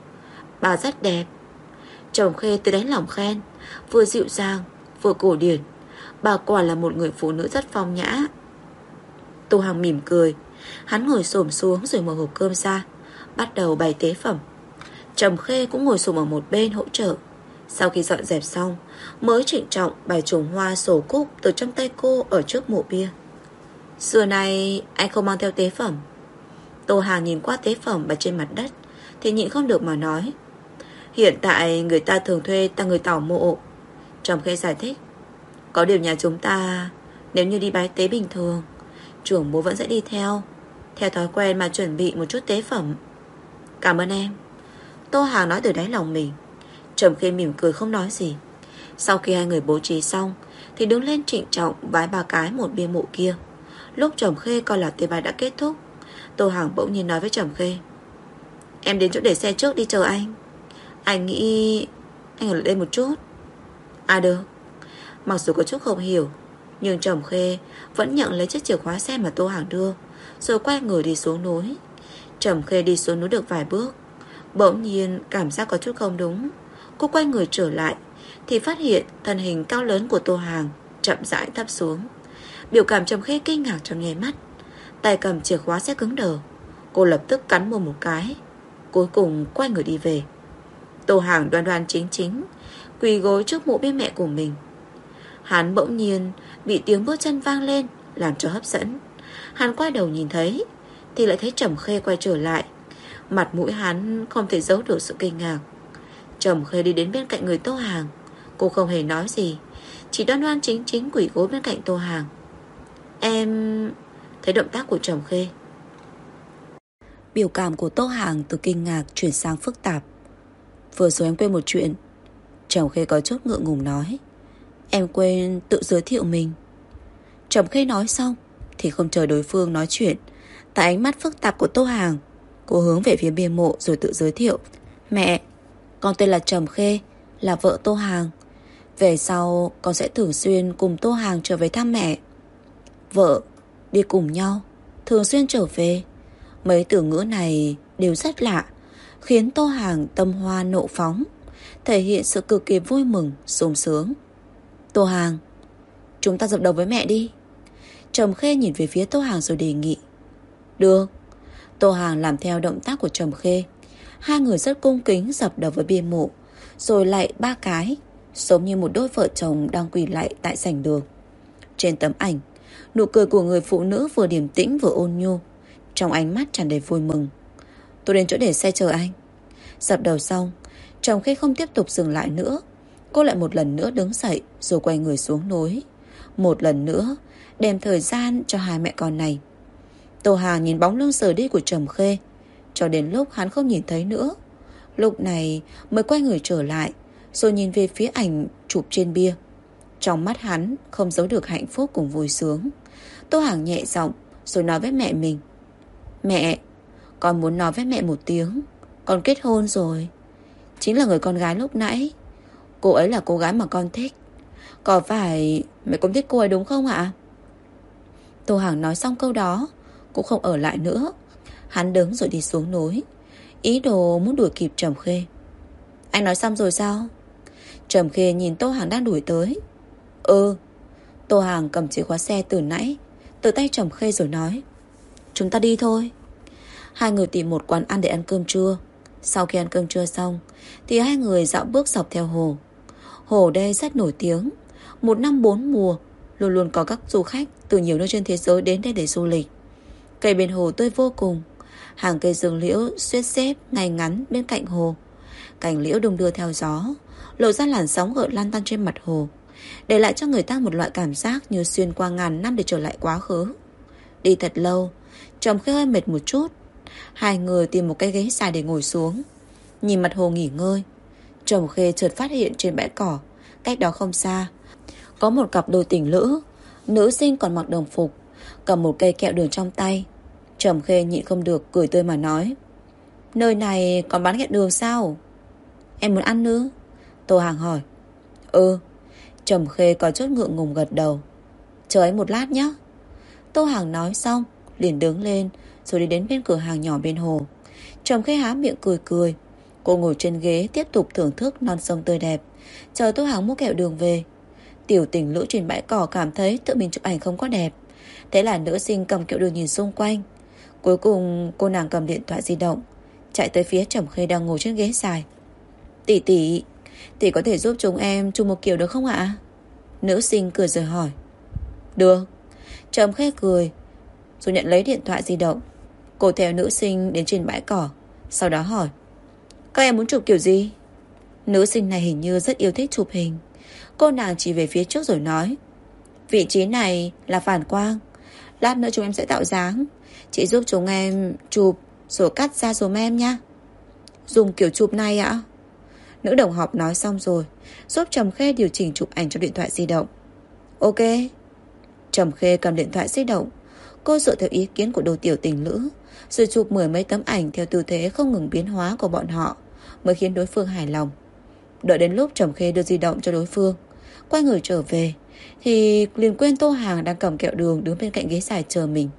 Bà rất đẹp. Trầm Khê từ đáy lòng khen, vừa dịu dàng vừa cổ điển. Bà quả là một người phụ nữ rất phong nhã. Tô Hàng mỉm cười. Hắn ngồi xổm xuống rồi mở hộp cơm ra, bắt đầu bày tế phẩm. Trầm Khê cũng ngồi xổm ở một bên hỗ trợ. Sau khi dọn dẹp xong, mới trịnh trọng bày chùm hoa sổ cúc từ trong tay cô ở trước mộ bia. Xưa nay anh không mang theo tế phẩm. Tô Hàng nhìn qua tế phẩm bày trên mặt đất thì nhịn không được mà nói. Hiện tại người ta thường thuê ta người tảo mộ. Trầm Khê giải thích. Có điều nhà chúng ta, nếu như đi bái tế bình thường, trưởng bố vẫn sẽ đi theo thói quen mà chuẩn bị một chút tế phẩm. Cảm ơn em. Tô Hàng nói từ đáy lòng mình. Trầm Khê mỉm cười không nói gì. Sau khi hai người bố trí xong thì đứng lên trịnh trọng vái ba cái một bia mộ kia. Lúc Trầm Khê coi là tế bái đã kết thúc, Tô Hàng bỗng nhiên nói với Trầm Khê. Em đến chỗ để xe trước đi chờ anh. Anh nghĩ anh ở lại đây một chút. À được. Mặc dù có chút không hiểu, Nhưng Trầm Khê vẫn nhận lấy chiếc chìa khóa xe mà Tô Hàng đưa, rồi quay người đi xuống núi. Trầm Khê đi xuống núi được vài bước, bỗng nhiên cảm giác có chút không đúng. Cô quay người trở lại thì phát hiện thân hình cao lớn của Tô Hàng chậm rãi thấp xuống. Biểu cảm Trầm Khê kinh ngạc trong nháy mắt. Tay cầm chìa khóa xe cứng đờ. Cô lập tức cắn môi một cái, cuối cùng quay người đi về. Tô Hàng đoan đoan chính chính quỳ gối trước mộ bia mẹ của mình. Hắn bỗng nhiên bị tiếng bước chân vang lên làm cho hấp dẫn. Hắn quay đầu nhìn thấy thì lại thấy Trầm Khê quay trở lại. Mặt mũi hắn không thể giấu được sự kinh ngạc. Trầm Khê đi đến bên cạnh người Tô Hàng. Cô không hề nói gì, chỉ đoan đoan chính chính quỳ gối bên cạnh Tô Hàng. Em... Thấy động tác của Trầm Khê, biểu cảm của Tô Hàng từ kinh ngạc chuyển sang phức tạp. Vừa rồi em quên một chuyện. Trầm Khê có chút ngượng ngùng nói. Em quên tự giới thiệu mình. Trầm Khê nói xong thì không chờ đối phương nói chuyện. Tại ánh mắt phức tạp của Tô Hàng, cô hướng về phía bia mộ rồi tự giới thiệu. Mẹ, con tên là Trầm Khê, là vợ Tô Hàng. Về sau con sẽ thường xuyên cùng Tô Hàng trở về thăm mẹ. Vợ, đi cùng nhau, thường xuyên trở về. Mấy từ ngữ này đều rất lạ, khiến Tô Hàng tâm hoa nộ phóng, thể hiện sự cực kỳ vui mừng, sung sướng. Tô Hàng, chúng ta dập đầu với mẹ đi. Trầm Khê nhìn về phía Tô Hàng rồi đề nghị. Được. Tô Hàng làm theo động tác của Trầm Khê. Hai người rất cung kính dập đầu với bia mộ, rồi lại 3 cái, giống như một đôi vợ chồng đang quỳ lạy tại sảnh đường. Trên tấm ảnh, nụ cười của người phụ nữ vừa điềm tĩnh vừa ôn nhu, trong ánh mắt tràn đầy vui mừng. Tôi đến chỗ để xe chờ anh. Dập đầu xong, Trầm Khê không tiếp tục dừng lại nữa. Cô lại một lần nữa đứng dậy rồi quay người xuống núi. Một lần nữa đem thời gian cho hai mẹ con này. Tô Hàng nhìn bóng lưng rời đi của Trầm Khê cho đến lúc hắn không nhìn thấy nữa. Lúc này mới quay người trở lại, rồi nhìn về phía ảnh chụp trên bia. Trong mắt hắn không giấu được hạnh phúc cùng vui sướng. Tô Hàng nhẹ giọng rồi nói với mẹ mình. Mẹ, con muốn nói với mẹ một tiếng, con kết hôn rồi. Chính là người con gái lúc nãy. Cô ấy là cô gái mà con thích. Có phải mẹ cũng thích cô ấy đúng không ạ? Tô Hàng nói xong câu đó, cũng không ở lại nữa. Hắn đứng rồi đi xuống núi, ý đồ muốn đuổi kịp Trầm Khê. Anh nói xong rồi sao? Trầm Khê nhìn Tô Hàng đang đuổi tới. Ừ. Tô Hàng cầm chìa khóa xe từ nãy từ tay Trầm Khê rồi nói. Chúng ta đi thôi. Hai người tìm một quán ăn để ăn cơm trưa. Sau khi ăn cơm trưa xong thì hai người dạo bước dọc theo hồ. Hồ đây rất nổi tiếng, một năm 4 mùa, luôn luôn có các du khách từ nhiều nơi trên thế giới đến đây để du lịch. Cây bên hồ tươi vô cùng. Hàng cây rừng liễu xuyết xếp ngay ngắn bên cạnh hồ. Cành liễu đung đưa theo gió, lộ ra làn sóng gợn lan tăn trên mặt hồ, để lại cho người ta một loại cảm giác như xuyên qua ngàn năm để trở lại quá khứ. Đi thật lâu, Trầm Khê hơi mệt một chút. Hai người tìm một cái ghế dài để ngồi xuống, nhìn mặt hồ nghỉ ngơi. Trầm Khê chợt phát hiện trên bãi cỏ cách đó không xa có một cặp đôi tình lữ. Nữ sinh còn mặc đồng phục, cầm một cây kẹo đường trong tay. Trầm Khê nhịn không được cười tươi mà nói. Nơi này còn bán kẹo đường sao? Em muốn ăn nữa? Tô Hàng hỏi. Ừ. Trầm Khê có chút ngượng ngùng gật đầu. Chờ anh một lát nhé. Tô Hàng nói xong liền đứng lên rồi đi đến bên cửa hàng nhỏ bên hồ. Trầm Khê há miệng cười cười. Cô ngồi trên ghế tiếp tục thưởng thức non sông tươi đẹp, chờ Tô Hàng mua kẹo đường về. Tiểu tình lữ trên bãi cỏ cảm thấy tự mình chụp ảnh không có đẹp, thế là nữ sinh cầm kẹo đường nhìn xung quanh. Cuối cùng cô nàng cầm điện thoại di động chạy tới phía Trầm Khê đang ngồi trên ghế dài. Tỷ tỷ, tỷ có thể giúp chúng em chụp một kiểu được không ạ? Nữ sinh cười rồi hỏi. Được. Trầm Khê cười rồi nhận lấy điện thoại di động. Cô theo nữ sinh đến trên bãi cỏ, sau đó hỏi. Các em muốn chụp kiểu gì? Nữ sinh này hình như rất yêu thích chụp hình. Cô nàng chỉ về phía trước rồi nói. Vị trí này là phản quang, lát nữa chúng em sẽ tạo dáng. Chị giúp chúng em chụp rồi cắt ra dùm em nha. Dùng kiểu chụp này ạ? Nữ đồng học nói xong rồi giúp Trầm Khê điều chỉnh chụp ảnh cho điện thoại di động. Ok. Trầm Khê cầm điện thoại di động. Cô dựa theo ý kiến của đôi tiểu tình lữ rồi chụp 10 mấy tấm ảnh theo tư thế không ngừng biến hóa của bọn họ, mới khiến đối phương hài lòng. Đợi đến lúc Trầm Khê đưa di động cho đối phương, Quay người trở về thì liền quên Tô Hàng đang cầm kẹo đường đứng bên cạnh ghế dài chờ mình.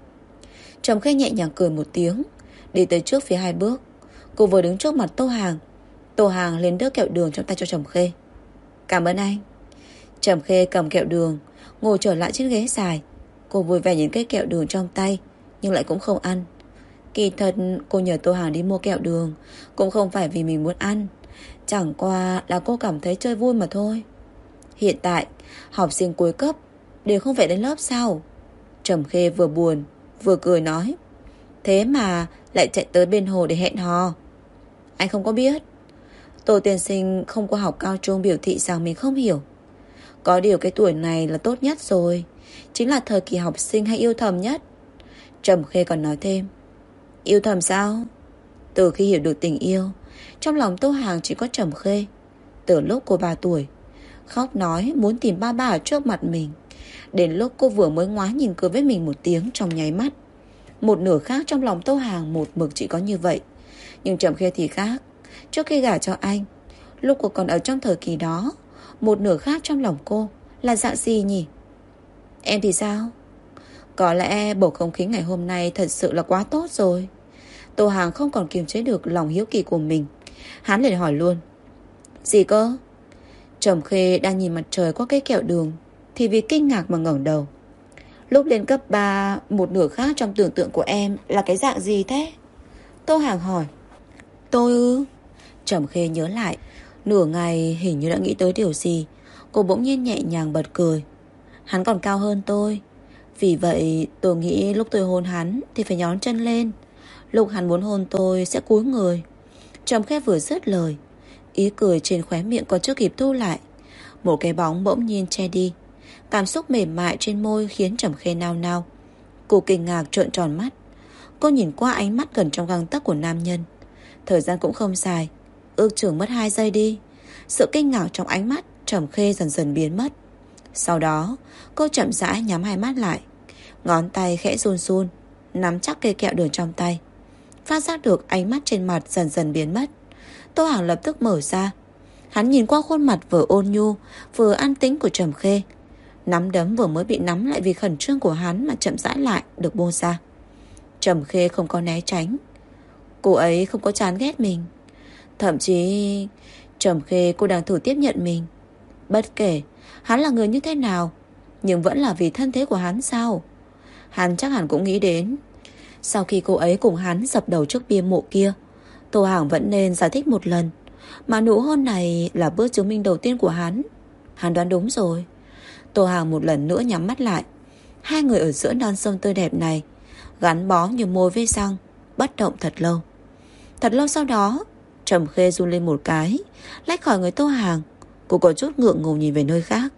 Trầm Khê nhẹ nhàng cười một tiếng, đi tới trước phía 2 bước. Cô vừa đứng trước mặt Tô Hàng, Tô Hàng liền đỡ kẹo đường trong tay cho Trầm Khê. Cảm ơn anh. Trầm Khê cầm kẹo đường, ngồi trở lại trên ghế dài. Cô vui vẻ nhìn cái kẹo đường trong tay, nhưng lại cũng không ăn. Kỳ thật cô nhờ Tô Hàng đi mua kẹo đường cũng không phải vì mình muốn ăn, chẳng qua là cô cảm thấy chơi vui mà thôi. Hiện tại học sinh cuối cấp đều không phải đến lớp sao? Trầm Khê vừa buồn vừa cười nói. Thế mà lại chạy tới bên hồ để hẹn hò. Anh không có biết. Tô tiên sinh không có học cao trung biểu thị rằng mình không hiểu. Có điều cái tuổi này là tốt nhất rồi, chính là thời kỳ học sinh hay yêu thầm nhất. Trầm Khê còn nói thêm. Yêu thầm sao? Từ khi hiểu được tình yêu, trong lòng Tô Hàng chỉ có Trầm Khê. Từ lúc cô 3 tuổi, khóc nói muốn tìm ba ở trước mặt mình, đến lúc cô vừa mới ngoái nhìn cười với mình một tiếng trong nháy mắt. Một nửa khác trong lòng Tô Hàng một mực chỉ có như vậy. Nhưng Trầm Khê thì khác. Trước khi gả cho anh, lúc cô còn ở trong thời kỳ đó, một nửa khác trong lòng cô là dạng gì nhỉ? Em thì sao? Có lẽ bầu không khí ngày hôm nay thật sự là quá tốt rồi. Tô Hàng không còn kiềm chế được lòng hiếu kỳ của mình. Hắn liền hỏi luôn. Gì cơ? Trầm Khê đang nhìn mặt trời qua cây kẹo đường thì vì kinh ngạc mà ngẩng đầu. Lúc lên cấp 3, một nửa khác trong tưởng tượng của em là cái dạng gì thế? Tô Hàng hỏi. Tôi ư? Trầm Khê nhớ lại. Nửa ngày hình như đã nghĩ tới điều gì. Cô bỗng nhiên nhẹ nhàng bật cười. Hắn còn cao hơn tôi. Vì vậy tôi nghĩ lúc tôi hôn hắn thì phải nhón chân lên. Lúc hắn muốn hôn tôi sẽ cúi người. Trầm Khê vừa dứt lời, ý cười trên khóe miệng còn chưa kịp thu lại, một cái bóng bỗng nhiên che đi. Cảm xúc mềm mại trên môi khiến Trầm Khê nao nao. Cô kinh ngạc trợn tròn mắt. Cô nhìn qua ánh mắt gần trong gang tấc của nam nhân. Thời gian cũng không dài, ước chừng mất 2 giây đi. Sự kinh ngạc trong ánh mắt Trầm Khê dần dần biến mất. Sau đó cô chậm rãi nhắm hai mắt lại, ngón tay khẽ run run nắm chắc cây kẹo đường trong tay. Phát giác được ánh mắt trên mặt dần dần biến mất, Tô Hàng lập tức mở ra. Hắn nhìn qua khuôn mặt vừa ôn nhu vừa an tĩnh của Trầm Khê. Nắm đấm vừa mới bị nắm lại vì khẩn trương của hắn mà chậm rãi lại được buông ra. Trầm Khê không có né tránh. Cô ấy không có chán ghét mình. Thậm chí Trầm Khê cô đang thử tiếp nhận mình. Bất kể hắn là người như thế nào, nhưng vẫn là vì thân thế của hắn sao? Hắn chắc hẳn cũng nghĩ đến, sau khi cô ấy cùng hắn dập đầu trước bia mộ kia, Tô Hàng vẫn nên giải thích một lần. Mà nụ hôn này là bước chứng minh đầu tiên của hắn. Hắn đoán đúng rồi. Tô Hàng một lần nữa nhắm mắt lại. Hai người ở giữa non sông tươi đẹp này gắn bó như môi với răng, bất động thật lâu. Thật lâu sau đó, Trầm Khê run lên một cái, lách khỏi người Tô Hàng. Cô có chút ngượng ngùng nhìn về nơi khác.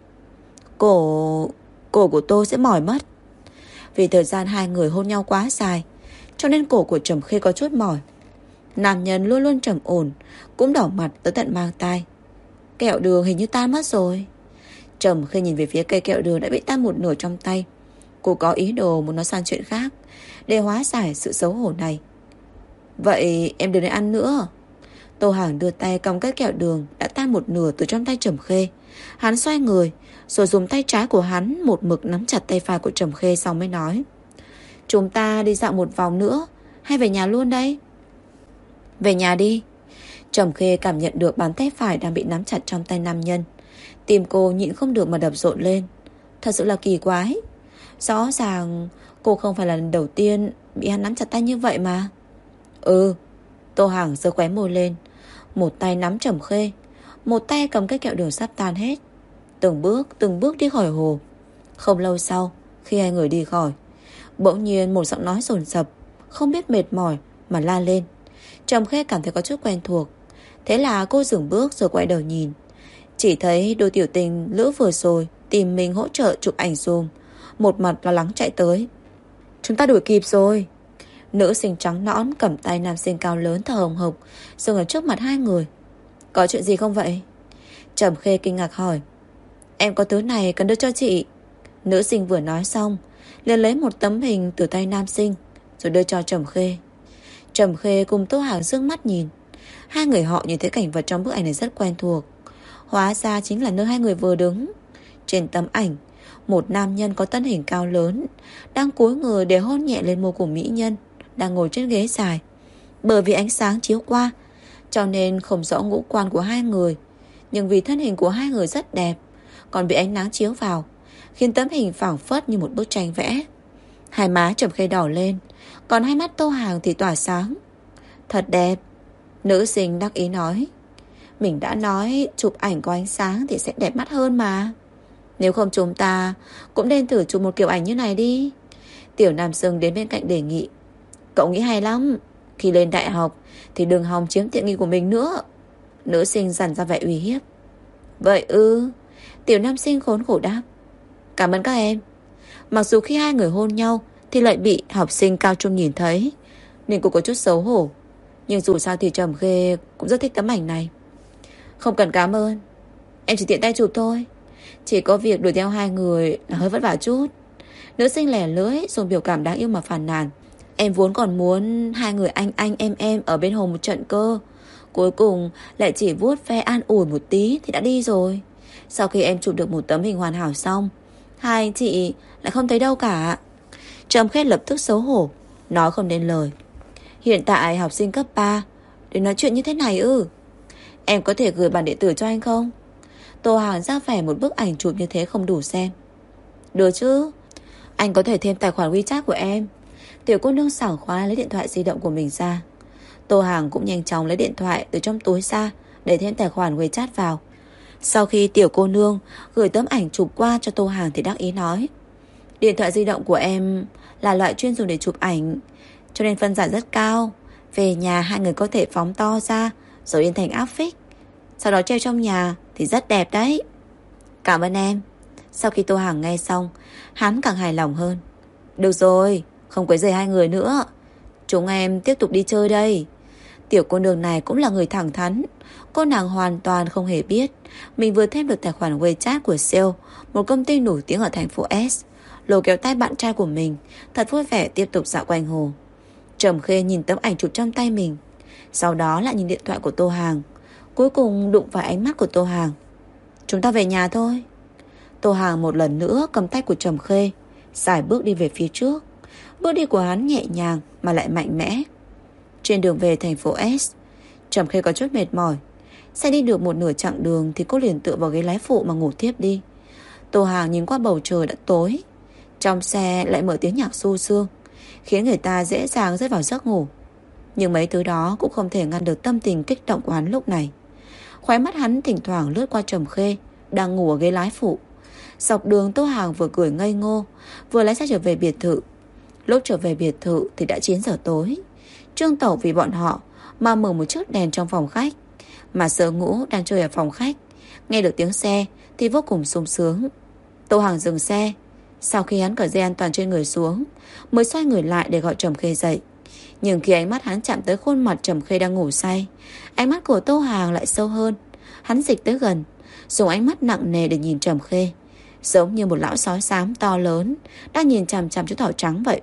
Cổ của tôi sẽ mỏi mất. Vì thời gian hai người hôn nhau quá dài, cho nên cổ của Trầm Khê có chút mỏi. Nam nhân luôn luôn trầm ổn cũng đỏ mặt tới tận mang tai. Kẹo đường hình như tan mất rồi. Trầm Khê nhìn về phía cây kẹo đường đã bị tan một nửa trong tay. Cô có ý đồ muốn nói sang chuyện khác để hóa giải sự xấu hổ này. Vậy em đừng nên ăn nữa. Tô Hàng đưa tay cầm cái kẹo đường đã tan một nửa từ trong tay Trầm Khê. Hắn xoay người rồi dùng tay trái của hắn một mực nắm chặt tay phải của Trầm Khê, xong mới nói. Chúng ta đi dạo một vòng nữa hay về nhà luôn đây? Về nhà đi. Trầm Khê cảm nhận được bàn tay phải đang bị nắm chặt trong tay nam nhân. Tim cô nhịn không được mà đập rộn lên. Thật sự là kỳ quái. Rõ ràng cô không phải là lần đầu tiên bị hắn nắm chặt tay như vậy mà. Ừ. Tô Hàng giơ khóe môi lên, một tay nắm Trầm Khê, một tay cầm cái kẹo đường sắp tan hết. Từng bước đi khỏi hồ. Không lâu sau, khi hai người đi khỏi, bỗng nhiên một giọng nói dồn dập, không biết mệt mỏi mà la lên. Trầm Khê cảm thấy có chút quen thuộc. Thế là cô dừng bước rồi quay đầu nhìn. Chỉ thấy đôi tiểu tình lữ vừa rồi tìm mình hỗ trợ chụp ảnh dùm, một mặt lo lắng chạy tới. Chúng ta đuổi kịp rồi. Nữ sinh trắng nõn cầm tay nam sinh cao lớn thở hồng hộc dừng ở trước mặt hai người. Có chuyện gì không vậy? Trầm Khê kinh ngạc hỏi. Em có thứ này cần đưa cho chị. Nữ sinh vừa nói xong liền lấy một tấm hình từ tay nam sinh rồi đưa cho Trầm Khê. Trầm Khê cùng Tô Hàng dương mắt nhìn. Hai người họ nhìn thấy cảnh vật trong bức ảnh này rất quen thuộc. Hóa ra chính là nơi hai người vừa đứng. Trên tấm ảnh, một nam nhân có thân hình cao lớn đang cúi người để hôn nhẹ lên môi của mỹ nhân đang ngồi trên ghế dài. Bởi vì ánh sáng chiếu qua cho nên không rõ ngũ quan của hai người, nhưng vì thân hình của hai người rất đẹp, còn bị ánh nắng chiếu vào khiến tấm hình phảng phất như một bức tranh vẽ. Hai má Trầm Khê đỏ lên, còn hai mắt Tô Hàng thì tỏa sáng. Thật đẹp. Nữ sinh đắc ý nói. Mình đã nói chụp ảnh có ánh sáng thì sẽ đẹp mắt hơn mà. Nếu không chúng ta cũng nên thử chụp một kiểu ảnh như này đi. Tiểu Nam Sưng đến bên cạnh đề nghị. Cậu nghĩ hay lắm. Khi lên đại học thì đừng hòng chiếm tiện nghi của mình nữa. Nữ sinh dằn ra vẻ uy hiếp. Vậy ư? Tiểu Nam Sinh khốn khổ đáp. Cảm ơn các em. Mặc dù khi hai người hôn nhau thì lại bị học sinh cao trung nhìn thấy, nên cũng có chút xấu hổ. Nhưng dù sao thì Trầm Khê cũng rất thích tấm ảnh này. Không cần cảm ơn, em chỉ tiện tay chụp thôi. Chỉ có việc đuổi theo hai người là hơi vất vả chút. Nữ sinh lẻ lưỡi dùng biểu cảm đáng yêu mà phàn nàn. Em vốn còn muốn hai người anh em ở bên hồ một trận cơ. Cuối cùng lại chỉ vuốt ve an ủi một tí thì đã đi rồi. Sau khi em chụp được một tấm hình hoàn hảo xong, hai anh chị lại không thấy đâu cả. Trầm Khê lập tức xấu hổ, nói không nên lời. Hiện tại học sinh cấp 3 để nói chuyện như thế này ư? Em có thể gửi bản điện tử cho anh không? Tô Hàng ra vẻ một bức ảnh chụp như thế không đủ xem. Được chứ, anh có thể thêm tài khoản WeChat của em. Tiểu cô nương sảng khoái lấy điện thoại di động của mình ra. Tô Hàng cũng nhanh chóng lấy điện thoại từ trong túi ra để thêm tài khoản WeChat vào. Sau khi tiểu cô nương gửi tấm ảnh chụp qua cho Tô Hàng thì đắc ý nói. Điện thoại di động của em là loại chuyên dùng để chụp ảnh, cho nên phân giải rất cao. Về nhà hai người có thể phóng to ra rồi in thành áp phích, sau đó treo trong nhà thì rất đẹp đấy. Cảm ơn em. Sau khi Tô Hàng nghe xong, hắn càng hài lòng hơn. Được rồi, không quấy rầy hai người nữa, chúng em tiếp tục đi chơi đây. Tiểu cô nương này cũng là người thẳng thắn. Cô nàng hoàn toàn không hề biết mình vừa thêm được tài khoản WeChat của Sale, một công ty nổi tiếng ở thành phố S. Lôi kéo tay bạn trai của mình, thật vui vẻ tiếp tục dạo quanh hồ. Trầm Khê nhìn tấm ảnh chụp trong tay mình, sau đó lại nhìn điện thoại của Tô Hàng, cuối cùng đụng vào ánh mắt của Tô Hàng. Chúng ta về nhà thôi. Tô Hàng một lần nữa cầm tay của Trầm Khê, sải bước đi về phía trước. Bước đi của hắn nhẹ nhàng mà lại mạnh mẽ. Trên đường về thành phố S, Trầm Khê có chút mệt mỏi. Xe đi được một nửa chặng đường thì cô liền tựa vào ghế lái phụ mà ngủ thiếp đi. Tô Hàng nhìn qua bầu trời đã tối, trong xe lại mở tiếng nhạc du dương, khiến người ta dễ dàng rơi vào giấc ngủ. Nhưng mấy thứ đó cũng không thể ngăn được tâm tình kích động của hắn lúc này. Khóe mắt hắn thỉnh thoảng lướt qua Trầm Khê đang ngủ ở ghế lái phụ. Dọc đường Tô Hàng vừa cười ngây ngô, vừa lái xe trở về biệt thự. Lúc trở về biệt thự thì đã 9 giờ tối. Trương Tẩu vì bọn họ mà mở một chiếc đèn trong phòng khách, mà Sở Ngũ đang chơi ở phòng khách, nghe được tiếng xe thì vô cùng sung sướng. Tô Hàng dừng xe. Sau khi hắn cởi dây an toàn trên người xuống, mới xoay người lại để gọi Trầm Khê dậy. Nhưng khi ánh mắt hắn chạm tới khuôn mặt Trầm Khê đang ngủ say, ánh mắt của Tô Hàng lại sâu hơn. Hắn dịch tới gần, dùng ánh mắt nặng nề để nhìn Trầm Khê, giống như một lão sói xám to lớn đang nhìn chằm chằm chú thỏ trắng vậy.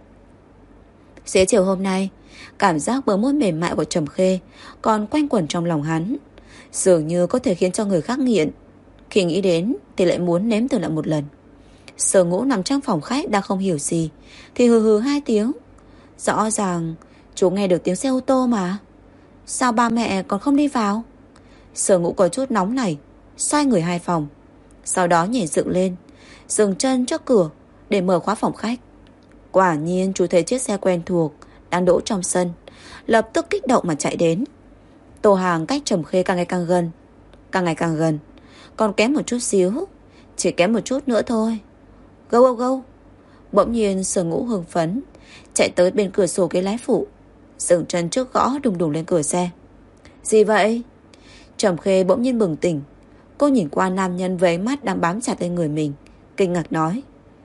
Xế chiều hôm nay, cảm giác bờ môi mềm mại của Trầm Khê còn quanh quẩn trong lòng hắn, dường như có thể khiến cho người khác nghiện. Khi nghĩ đến thì lại muốn nếm thử lại một lần. Sở Ngũ nằm trong phòng khách đang không hiểu gì thì hừ hừ 2 tiếng. Rõ ràng chú nghe được tiếng xe ô tô mà, sao ba mẹ còn không đi vào? Sở Ngũ có chút nóng này, xoay người 2 phòng, sau đó nhảy dựng lên, dừng chân trước cửa để mở khóa phòng khách. Quả nhiên chú thấy chiếc xe quen thuộc đang đỗ trong sân, lập tức kích động mà chạy đến. Tô Hàng cách Trầm Khê càng ngày càng gần, càng ngày càng gần, còn kém một chút xíu, chỉ kém một chút nữa thôi. Go go go. Bỗng nhiên Sở Ngũ hưng phấn chạy tới bên cửa sổ ghế lái phụ, dừng chân trước gõ đùng đùng lên cửa xe. Gì vậy? Trầm Khê bỗng nhiên bừng tỉnh. Cô nhìn qua nam nhân với ánh mắt đang bám chặt lên người mình, kinh ngạc nói.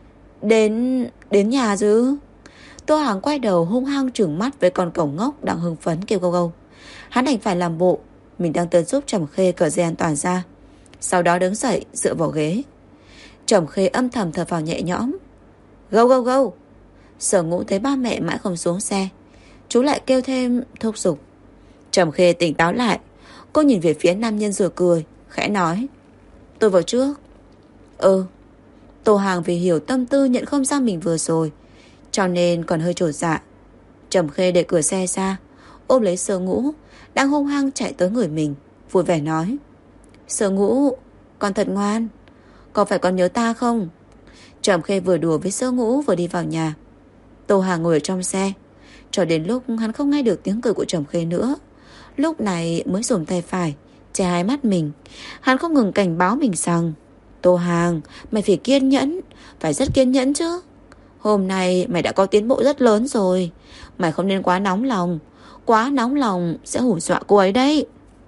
Đến nhà chứ? Tô Hàng quay đầu hung hăng trừng mắt với con cẩu ngốc đang hưng phấn kêu gâu gâu. Hắn đành phải làm bộ mình đang tới giúp Trầm Khê cởi dây an toàn ra, sau đó đứng dậy dựa vào ghế. Trầm Khê âm thầm thở phào nhẹ nhõm. Gâu gâu gâu. Sở Ngũ thấy ba mẹ mãi không xuống xe, chú lại kêu thêm thúc giục. Trầm Khê tỉnh táo lại, cô nhìn về phía nam nhân rồi cười, khẽ nói. Tôi vào trước. Ừ. Tô Hàng vì hiểu tâm tư nhận không ra mình vừa rồi, cho nên còn hơi chột dạ. Trầm Khê để cửa xe ra, ôm lấy Sơ Ngũ đang hung hăng chạy tới người mình, vui vẻ nói: Sơ Ngũ, con thật ngoan. Có phải con nhớ ta không? Trầm Khê vừa đùa với Sơ Ngũ vừa đi vào nhà. Tô Hàng ngồi ở trong xe, cho đến lúc hắn không nghe được tiếng cười của Trầm Khê nữa, lúc này mới dùng tay phải che hai mắt mình. Hắn không ngừng cảnh báo mình rằng: Tô Hàng, mày phải kiên nhẫn, phải rất kiên nhẫn chứ. Hôm nay mày đã có tiến bộ rất lớn rồi. Mày không nên quá nóng lòng. Quá nóng lòng sẽ hù dọa cô ấy đấy.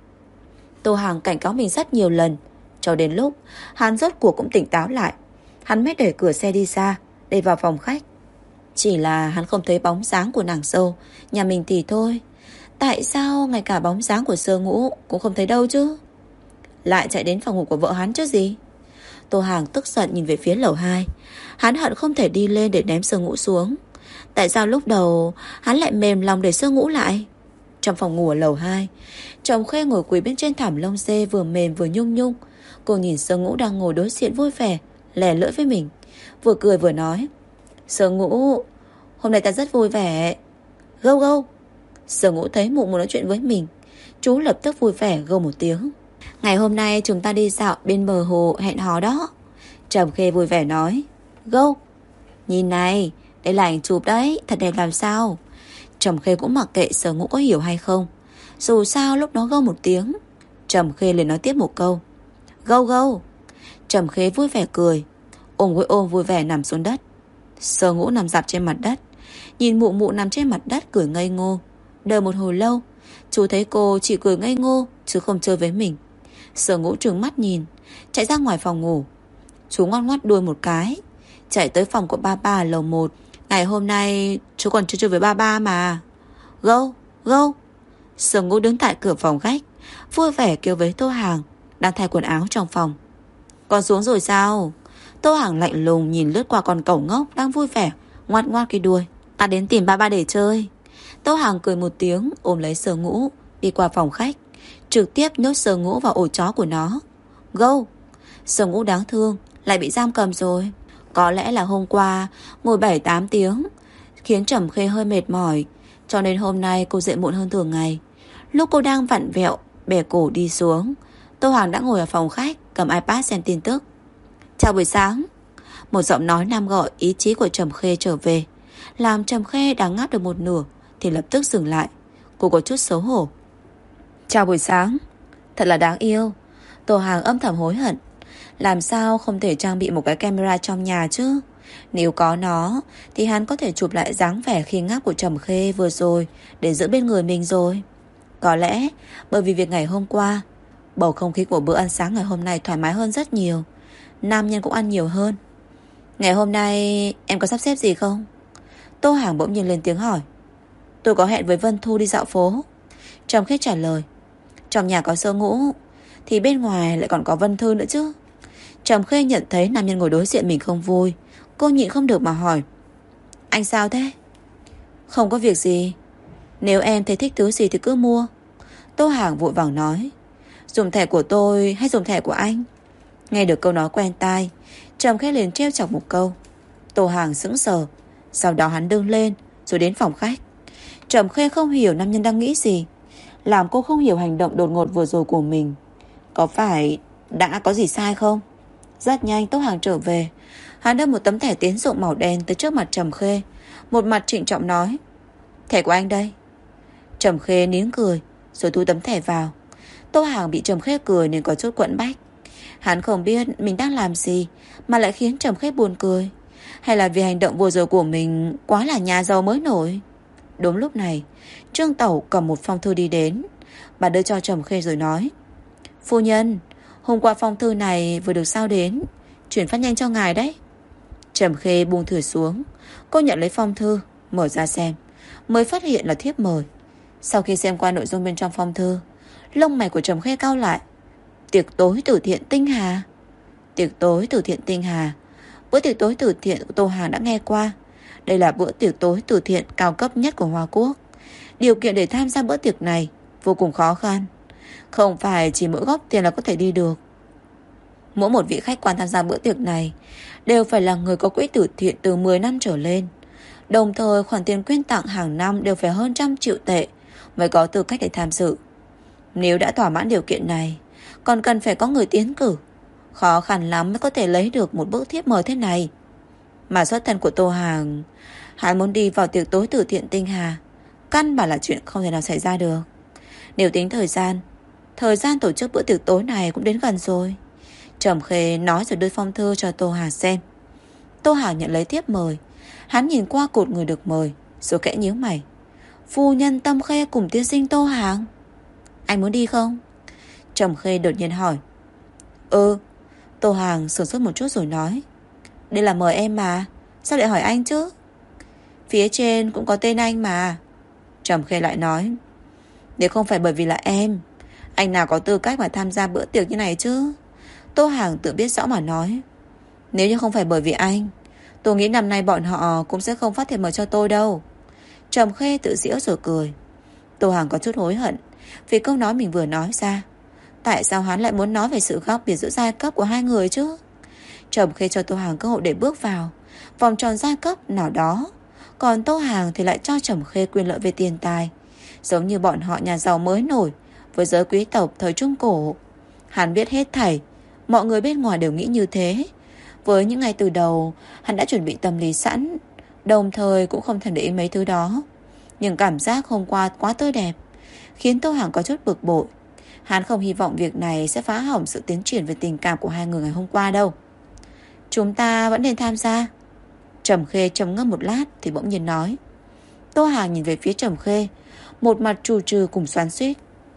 Tô Hàng cảnh cáo mình rất nhiều lần, cho đến lúc hắn rốt cuộc cũng tỉnh táo lại, hắn mới đẩy cửa xe đi ra, đi vào phòng khách. Chỉ là hắn không thấy bóng dáng của nàng dâu nhà mình thì thôi. Tại sao ngay cả bóng dáng của Sơ Ngũ cũng không thấy đâu chứ? Lại chạy đến phòng ngủ của vợ hắn chứ gì? Tô Hàng tức giận nhìn về phía lầu 2. Hắn hận không thể đi lên để ném Sơ Ngũ xuống. Tại sao lúc đầu hắn lại mềm lòng để Sơ Ngũ lại? Trong phòng ngủ ở lầu 2, Trầm Khê ngồi quỳ bên trên thảm lông dê vừa mềm vừa nhung nhung. Cô nhìn Sơ Ngũ đang ngồi đối diện vui vẻ, lè lưỡi với mình, vừa cười vừa nói: Sơ Ngũ, hôm nay ta rất vui vẻ. Gâu gâu. Sơ Ngũ thấy mụ muốn nói chuyện với mình, chú lập tức vui vẻ gâu một tiếng. Ngày hôm nay chúng ta đi dạo bên bờ hồ hẹn hò đó. Trầm Khê vui vẻ nói: Gâu. Nhìn này, đây là ảnh chụp đấy, thật đẹp làm sao. Trầm Khê cũng mặc kệ Sơ Ngũ có hiểu hay không, dù sao lúc nó gâu một tiếng, Trầm Khê liền nói tiếp một câu: Gâu gâu. Trầm Khê vui vẻ cười, ôm gối ôm vui vẻ nằm xuống đất. Sơ Ngũ nằm dạp trên mặt đất, nhìn mụ mụ nằm trên mặt đất cười ngây ngô. Đợi một hồi lâu, chú thấy cô chỉ cười ngây ngô chứ không chơi với mình. Sơ Ngũ trừng mắt nhìn, chạy ra ngoài phòng ngủ. Chú ngoắt ngoắt đuôi một cái, chạy tới phòng của ba ba ở lầu 1. Ngày hôm nay chú còn chưa chơi với ba ba mà. Gâu, gâu. Sơ Ngũ đứng tại cửa phòng khách, vui vẻ kêu với Tô Hàng đang thay quần áo trong phòng. Con xuống rồi sao? Tô Hàng lạnh lùng nhìn lướt qua con cẩu ngốc đang vui vẻ ngoắt ngoắt cái đuôi. Ta đến tìm ba ba để chơi. Tô Hàng cười một tiếng, ôm lấy Sơ Ngũ đi qua phòng khách, trực tiếp nhốt Sơ Ngũ vào ổ chó của nó. Gâu. Sơ Ngũ đáng thương lại bị giam cầm rồi. Có lẽ là hôm qua ngồi 7-8 tiếng khiến Trầm Khê hơi mệt mỏi, cho nên hôm nay cô dậy muộn hơn thường ngày. Lúc cô đang vặn vẹo bẻ cổ đi xuống, Tô Hàng đã ngồi ở phòng khách cầm iPad xem tin tức. Chào buổi sáng. Một giọng nói nam gọi ý chí của Trầm Khê trở về, làm Trầm Khê đang ngáp được một nửa thì lập tức dừng lại. Cô có chút xấu hổ. Chào buổi sáng. Thật là đáng yêu. Tô Hàng âm thầm hối hận, làm sao không thể trang bị một cái camera trong nhà chứ? Nếu có nó thì hắn có thể chụp lại dáng vẻ khi ngáp của Trầm Khê vừa rồi để giữ bên người mình rồi. Có lẽ bởi vì việc ngày hôm qua, bầu không khí của bữa ăn sáng ngày hôm nay thoải mái hơn rất nhiều. Nam nhân cũng ăn nhiều hơn. Ngày hôm nay em có sắp xếp gì không? Tô Hàng bỗng nhiên lên tiếng hỏi. Tôi có hẹn với Vân Thu đi dạo phố. Trầm Khê trả lời. Trong nhà có Sơ Ngũ thì bên ngoài lại còn có Vân Thư nữa chứ. Trầm Khê nhận thấy nam nhân ngồi đối diện mình không vui, cô nhịn không được mà hỏi. Anh sao thế? Không có việc gì. Nếu em thấy thích thứ gì thì cứ mua. Tô Hàng vội vàng nói. Dùng thẻ của tôi hay dùng thẻ của anh? Nghe được câu nói quen tai, Trầm Khê liền trêu chọc một câu. Tô Hàng sững sờ, sau đó hắn đứng lên rồi đến phòng khách. Trầm Khê không hiểu nam nhân đang nghĩ gì, làm cô không hiểu hành động đột ngột vừa rồi của mình. Có phải đã có gì sai không? Rất nhanh Tô Hàng trở về. Hắn đưa một tấm thẻ tín dụng màu đen tới trước mặt Trầm Khê, một mặt trịnh trọng nói. Thẻ của anh đây. Trầm Khê nín cười rồi thu tấm thẻ vào. Tô Hàng bị Trầm Khê cười nên có chút quẫn bách. Hắn không biết mình đang làm gì mà lại khiến Trầm Khê buồn cười, hay là vì hành động vừa rồi của mình quá là nhà giàu mới nổi. Đúng lúc này, Trương Tẩu cầm một phong thư đi đến. Bà đưa cho Trầm Khê rồi nói. Phu nhân, hôm qua phong thư này vừa được sao đến, chuyển phát nhanh cho ngài đấy. Trầm Khê buông thử xuống. Cô nhận lấy phong thư, mở ra xem, mới phát hiện là thiếp mời. Sau khi xem qua nội dung bên trong phong thư, lông mày của Trầm Khê cau lại. Tiệc tối từ thiện tinh hà. Tiệc tối từ thiện tinh hà. Bữa tiệc tối từ thiện của Tô Hàng đã nghe qua. Đây là bữa tiệc tối từ thiện cao cấp nhất của Hoa Quốc. Điều kiện để tham gia bữa tiệc này vô cùng khó khăn, không phải chỉ mỗi góp tiền là có thể đi được. Mỗi một vị khách quan tham gia bữa tiệc này đều phải là người có quỹ từ thiện từ 10 năm trở lên. Đồng thời khoản tiền quyên tặng hàng năm đều phải hơn 100 triệu tệ mới có tư cách để tham dự. Nếu đã thỏa mãn điều kiện này, còn cần phải có người tiến cử. Khó khăn lắm mới có thể lấy được một bức thiếp mời thế này. Mà xuất thân của Tô Hàng, hắn muốn đi vào tiệc tối từ thiện Tinh Hà, căn bản là chuyện không thể nào xảy ra được. Nếu tính thời gian tổ chức bữa tiệc tối này cũng đến gần rồi. Trầm Khê nói rồi đưa phong thư cho Tô Hàng xem. Tô Hàng nhận lấy thiếp mời. Hắn nhìn qua cột người được mời, rồi khẽ nhíu mày. Phu nhân Tâm Khê cùng tiên sinh Tô Hàng. Anh muốn đi không? Trầm Khê đột nhiên hỏi. Tô Hàng sửng sốt một chút rồi nói. Đây là mời em mà, sao lại hỏi anh chứ? Phía trên cũng có tên anh mà. Trầm Khê lại nói. Nếu không phải bởi vì là em, anh nào có tư cách mà tham gia bữa tiệc như này chứ? Tô Hàng tự biết rõ mà nói. Nếu như không phải bởi vì anh, tôi nghĩ năm nay bọn họ cũng sẽ không phát thiệp mời cho tôi đâu. Trầm Khê tự giễu rồi cười. Tô Hàng có chút hối hận vì câu nói mình vừa nói ra. Tại sao hắn lại muốn nói về sự khác biệt giữa giai cấp của hai người chứ? Trầm Khê cho Tô Hàng cơ hội để bước vào vòng tròn giai cấp nào đó, còn Tô Hàng thì lại cho Trầm Khê quyền lợi về tiền tài, giống như bọn họ nhà giàu mới nổi với giới quý tộc thời Trung Cổ. Hắn biết hết thảy, mọi người bên ngoài đều nghĩ như thế. Với những ngày từ đầu, hắn đã chuẩn bị tâm lý sẵn, đồng thời cũng không thèm để ý mấy thứ đó. Nhưng cảm giác hôm qua quá tươi đẹp khiến Tô Hàng có chút bực bội. Hắn không hy vọng việc này sẽ phá hỏng sự tiến triển về tình cảm của hai người ngày hôm qua đâu. Chúng ta vẫn nên tham gia. Trầm Khê trầm ngâm một lát thì bỗng nhiên nói. Tô Hàng nhìn về phía Trầm Khê, một mặt trù trừ cùng xoắn xuýt.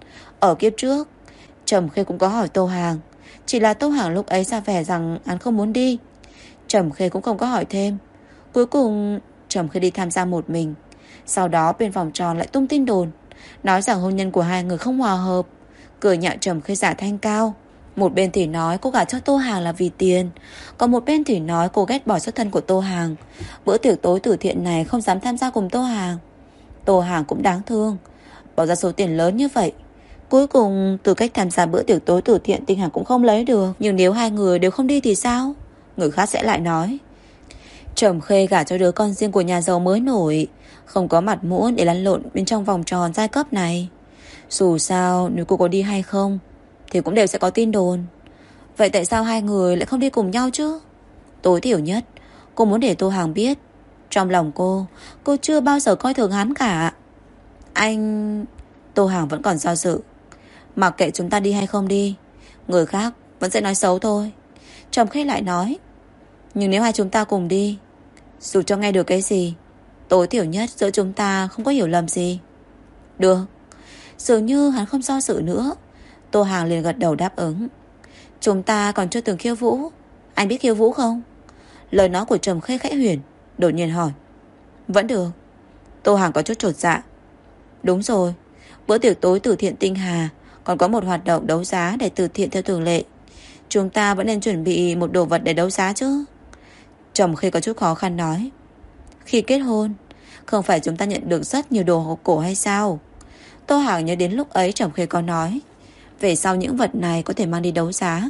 Ở kiếp trước, Trầm Khê cũng có hỏi Tô Hàng, chỉ là Tô Hàng lúc ấy ra vẻ rằng hắn không muốn đi. Trầm Khê cũng không có hỏi thêm. Cuối cùng Trầm Khê đi tham gia một mình. Sau đó bên vòng tròn lại tung tin đồn, nói rằng hôn nhân của hai người không hòa hợp, cười nhạo Trầm Khê giả thanh cao. Một bên thì nói cô gả cho Tô Hàng là vì tiền, còn một bên thì nói cô ghét bỏ xuất thân của Tô Hàng. Bữa tiệc tối từ thiện này không dám tham gia cùng Tô Hàng. Tô Hàng cũng đáng thương, bỏ ra số tiền lớn như vậy, cuối cùng tư cách tham gia bữa tiệc tối từ thiện Tinh Hà cũng không lấy được. Nhưng nếu hai người đều không đi thì sao? Người khác sẽ lại nói Trầm Khê gả cho đứa con riêng của nhà giàu mới nổi, không có mặt mũi để lăn lộn bên trong vòng tròn giai cấp này. Dù sao nếu cô có đi hay không thì cũng đều sẽ có tin đồn. Vậy tại sao hai người lại không đi cùng nhau chứ? Tối thiểu nhất cô muốn để Tô Hàng biết trong lòng cô chưa bao giờ coi thường hắn cả. Anh... Tô Hàng vẫn còn do dự. Mặc kệ chúng ta đi hay không đi, người khác vẫn sẽ nói xấu thôi. Trầm Khê lại nói. Nhưng nếu hai chúng ta cùng đi, dù cho nghe được cái gì, tối thiểu nhất giữa chúng ta không có hiểu lầm gì. Được. Dường như hắn không do dự nữa, Tô Hàng liền gật đầu đáp ứng. Chúng ta còn chưa từng khiêu vũ. Anh biết khiêu vũ không? Lời nói của Trầm Khê khẽ huyền, đột nhiên hỏi. Vẫn được. Tô Hàng có chút chột dạ. Đúng rồi, bữa tiệc tối từ thiện Tinh Hà còn có một hoạt động đấu giá để từ thiện theo thường lệ. Chúng ta vẫn nên chuẩn bị một đồ vật để đấu giá chứ. Trầm Khê có chút khó khăn nói. Khi kết hôn, không phải chúng ta nhận được rất nhiều đồ cổ hay sao? Tô Hàng nhớ đến lúc ấy Trầm Khê có nói về sau những vật này có thể mang đi đấu giá.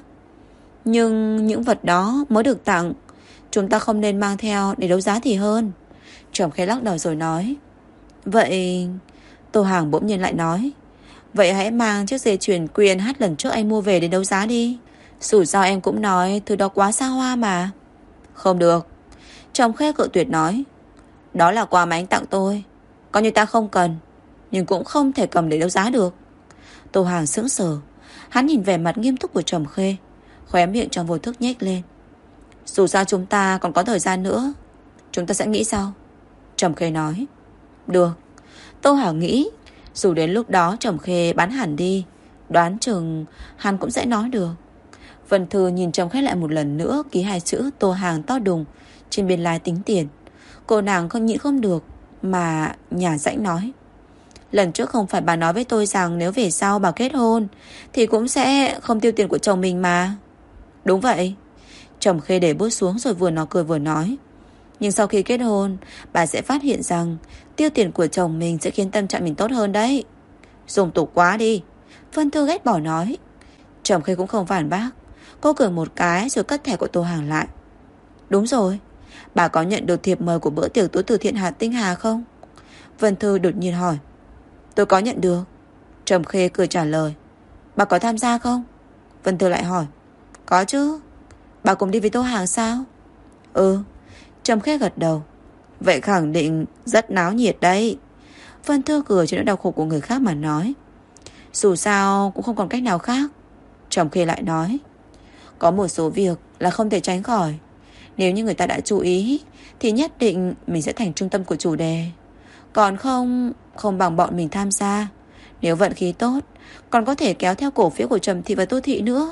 Nhưng những vật đó mới được tặng, chúng ta không nên mang theo để đấu giá thì hơn. Trầm Khê lắc đầu rồi nói. Vậy... Tô Hàng bỗng nhiên lại nói. Vậy hãy mang chiếc dây chuyền quyền hát lần trước anh mua về để đấu giá đi. Dù sao em cũng nói thứ đó quá xa hoa mà. Không được. Trầm Khê cự tuyệt nói. Đó là quà mà anh tặng tôi, coi như ta không cần, nhưng cũng không thể cầm để đấu giá được. Tô Hàng sững sờ. Hắn nhìn vẻ mặt nghiêm túc của Trầm Khê, khóe miệng trong vô thức nhếch lên. Dù sao chúng ta còn có thời gian nữa, chúng ta sẽ nghĩ sau. Trầm Khê nói. Được. Tô Hàng nghĩ dù đến lúc đó Trầm Khê bán hẳn đi, đoán chừng hắn cũng sẽ nói được. Vân Thư nhìn Trầm Khê lại một lần nữa, ký hai chữ Tô Hàng to đùng trên biên lai tính tiền. Cô nàng không nhịn không được mà nhà rãnh nói. Lần trước không phải bà nói với tôi rằng nếu về sau bà kết hôn thì cũng sẽ không tiêu tiền của chồng mình mà. Đúng vậy. Trầm Khê để bút xuống rồi vừa nói cười vừa nói. Nhưng sau khi kết hôn, bà sẽ phát hiện rằng tiêu tiền của chồng mình sẽ khiến tâm trạng mình tốt hơn đấy. Dùng tục quá đi. Vân Thư ghét bỏ nói. Trầm Khê cũng không phản bác. Cô cười một cái rồi cất thẻ của Tô Hàng lại. Đúng rồi, bà có nhận được thiệp mời của bữa tiệc tối từ thiện Hà Tinh Hà không? Vân Thư đột nhiên hỏi. Tôi có nhận được. Trầm Khê cười trả lời. Bà có tham gia không? Vân Thư lại hỏi. Có chứ. Bà cùng đi với Tô Hàng sao? Ừ. Trầm Khê gật đầu. Vậy khẳng định rất náo nhiệt đấy. Vân Thư cười cho nỗi đau khổ của người khác mà nói. Dù sao cũng không còn cách nào khác. Trầm Khê lại nói. Có một số việc là không thể tránh khỏi. Nếu như người ta đã chú ý thì nhất định mình sẽ thành trung tâm của chủ đề. Còn không bằng bọn mình tham gia. Nếu vận khí tốt còn có thể kéo theo cổ phiếu của Trầm Thị và Tô Thị nữa.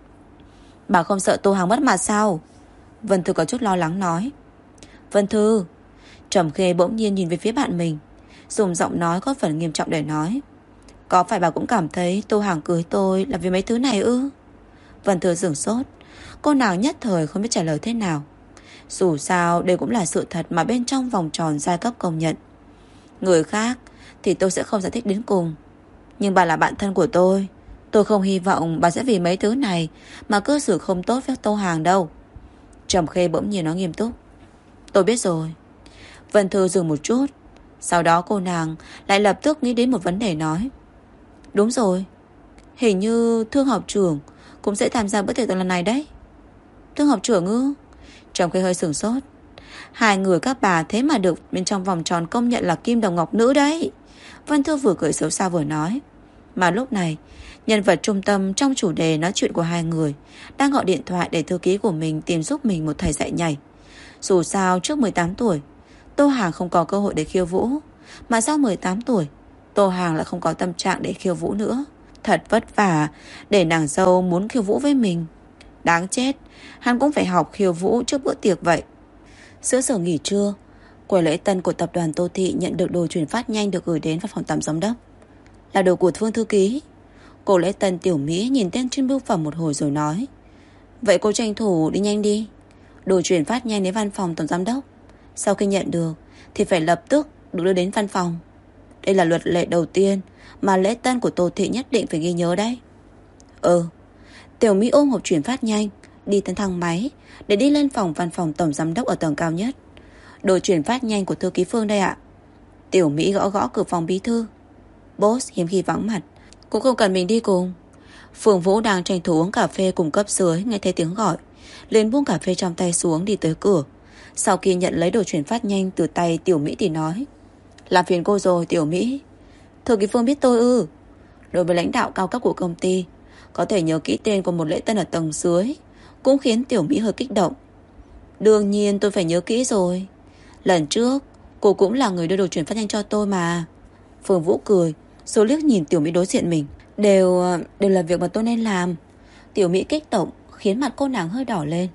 Bà không sợ Tô Hàng mất mặt sao? Vân Thư có chút lo lắng nói. Vân Thư. Trầm Khê bỗng nhiên nhìn về phía bạn mình, dùng giọng nói có phần nghiêm trọng để nói. Có phải bà cũng cảm thấy Tô Hàng cưới tôi là vì mấy thứ này ư? Vân Thư sửng sốt. Cô nàng nhất thời không biết trả lời thế nào. Dù sao đây cũng là sự thật mà bên trong vòng tròn giai cấp công nhận. Người khác thì tôi sẽ không giải thích đến cùng, nhưng bà là bạn thân của tôi. Tôi không hy vọng bà sẽ vì mấy thứ này mà cư xử không tốt với Tô Hàng đâu. Trầm Khê bỗng nhiên nói nghiêm túc. Tôi biết rồi. Vân Thư dừng một chút, sau đó cô nàng lại lập tức nghĩ đến một vấn đề nói. Đúng rồi, hình như Thương học trưởng cũng sẽ tham gia bữa tiệc lần này đấy. Thương học trưởng ư? Trầm Khê hơi sửng sốt. Hai người các bà thế mà được bên trong vòng tròn công nhận là kim đồng ngọc nữ đấy. Vân Thư vừa cười xấu xa vừa nói. Mà lúc này nhân vật trung tâm trong chủ đề nói chuyện của hai người đang gọi điện thoại để thư ký của mình tìm giúp mình một thầy dạy nhảy. Dù sao trước 18 tuổi Tô Hàng không có cơ hội để khiêu vũ, mà sau 18 tuổi Tô Hàng lại không có tâm trạng để khiêu vũ nữa. Thật vất vả để nàng dâu muốn khiêu vũ với mình. Đáng chết, hắn cũng phải học khiêu vũ trước bữa tiệc vậy. Giữa giờ nghỉ trưa, quầy lễ tân của tập đoàn Tô Thị nhận được đồ chuyển phát nhanh được gửi đến văn phòng tạm giám đốc. Là đồ của Phương thư ký. Cô lễ tân Tiểu Mỹ nhìn tên trên bưu phẩm một hồi rồi nói. Vậy cô tranh thủ đi nhanh đi. Đồ chuyển phát nhanh đến văn phòng tổng giám đốc. Sau khi nhận được thì phải lập tức được đưa đến văn phòng. Đây là luật lệ đầu tiên mà lễ tân của Tô Thị nhất định phải ghi nhớ đấy. Tiểu Mỹ ôm hộp chuyển phát nhanh đi tới thang máy để đi lên văn phòng tổng giám đốc ở tầng cao nhất. Đồ chuyển phát nhanh của thư ký Phương đây ạ. Tiểu Mỹ gõ gõ cửa phòng bí thư. Boss hiếm khi vắng mặt, cũng không cần mình đi cùng. Phương Vũ đang tranh thủ uống cà phê cùng cấp dưới, nghe thấy tiếng gọi liền buông cà phê trong tay xuống đi tới cửa. Sau khi nhận lấy đồ chuyển phát nhanh từ tay Tiểu Mỹ thì nói. Làm phiền cô rồi Tiểu Mỹ. Thư ký Phương biết tôi ư? Đối với lãnh đạo cao cấp của công ty, có thể nhớ kỹ tên của một lễ tân ở tầng dưới cũng khiến Tiểu Mỹ hơi kích động. Đương nhiên tôi phải nhớ kỹ rồi. Lần trước cô cũng là người đưa đồ chuyển phát nhanh cho tôi mà. Phương Vũ cười rồi liếc nhìn Tiểu Mỹ đối diện mình. Đều là việc mà tôi nên làm. Tiểu Mỹ kích động khiến mặt cô nàng hơi đỏ lên.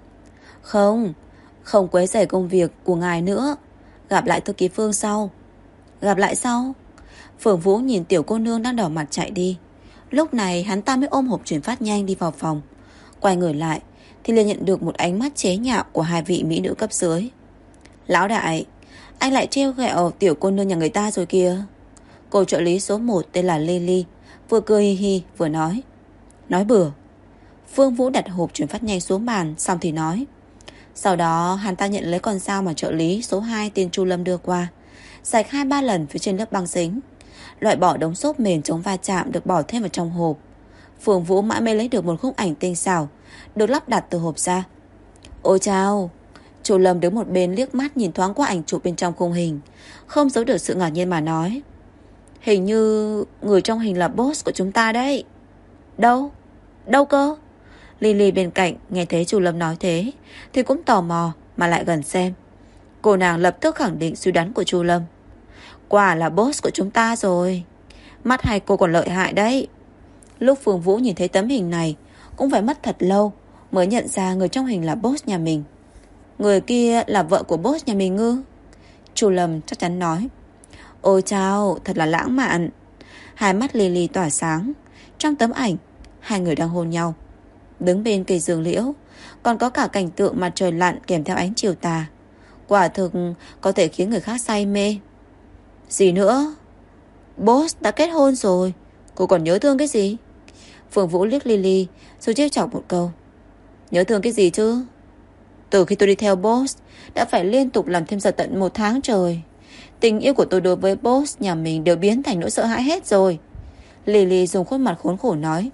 Không quấy rầy công việc của ngài nữa. Gặp lại thư ký Phương sau. Gặp lại sau. Phương Vũ nhìn tiểu cô nương đang đỏ mặt chạy đi. Lúc này hắn ta mới ôm hộp chuyển phát nhanh đi vào phòng. Quay người lại thì liền nhận được một ánh mắt chế nhạo của hai vị mỹ nữ cấp dưới. Lão đại, anh lại trêu ghẹo tiểu cô nương nhà người ta rồi kìa. Cô trợ lý số 1 tên là Lily vừa cười hi hi vừa nói. Nói bừa. Phương Vũ đặt hộp chuyển phát nhanh xuống bàn xong thì nói. Sau đó hắn ta nhận lấy con dao mà trợ lý số 2 tên Chu Lâm đưa qua, rạch 2-3 lần phía trên lớp băng dính. Loại bỏ đống xốp mềm chống va chạm được bỏ thêm vào trong hộp. Phương Vũ mãi mới lấy được một khung ảnh tinh xảo được lắp đặt từ hộp ra. Ôi chao. Chu Lâm đứng một bên liếc mắt nhìn thoáng qua ảnh chụp bên trong khung hình, không giấu được sự ngạc nhiên mà nói. Hình như người trong hình là boss của chúng ta đấy. Đâu cơ? Lily bên cạnh nghe thấy Chu Lâm nói thế thì cũng tò mò mà lại gần xem. Cô nàng lập tức khẳng định suy đoán của Chu Lâm. Quả là boss của chúng ta rồi. Mắt hai cô còn lợi hại đấy. Lúc Phương Vũ nhìn thấy tấm hình này cũng phải mất thật lâu mới nhận ra người trong hình là boss nhà mình. Người kia là vợ của boss nhà mình ư? Chu Lâm chắc chắn nói. Ôi chao, thật là lãng mạn. Hai mắt Lily tỏa sáng. Trong tấm ảnh hai người đang hôn nhau, đứng bên cây dương liễu, còn có cả cảnh tượng mặt trời lặn kèm theo ánh chiều tà. Quả thực có thể khiến người khác say mê. Gì nữa? Boss đã kết hôn rồi, cô còn nhớ thương cái gì? Phương Vũ liếc Lily rồi trêu chọc một câu. Nhớ thương cái gì chứ? Từ khi tôi đi theo boss, đã phải liên tục làm thêm giờ tận 1 tháng trời. Tình yêu của tôi đối với boss nhà mình đều biến thành nỗi sợ hãi hết rồi. Lily dùng khuôn mặt khốn khổ nói.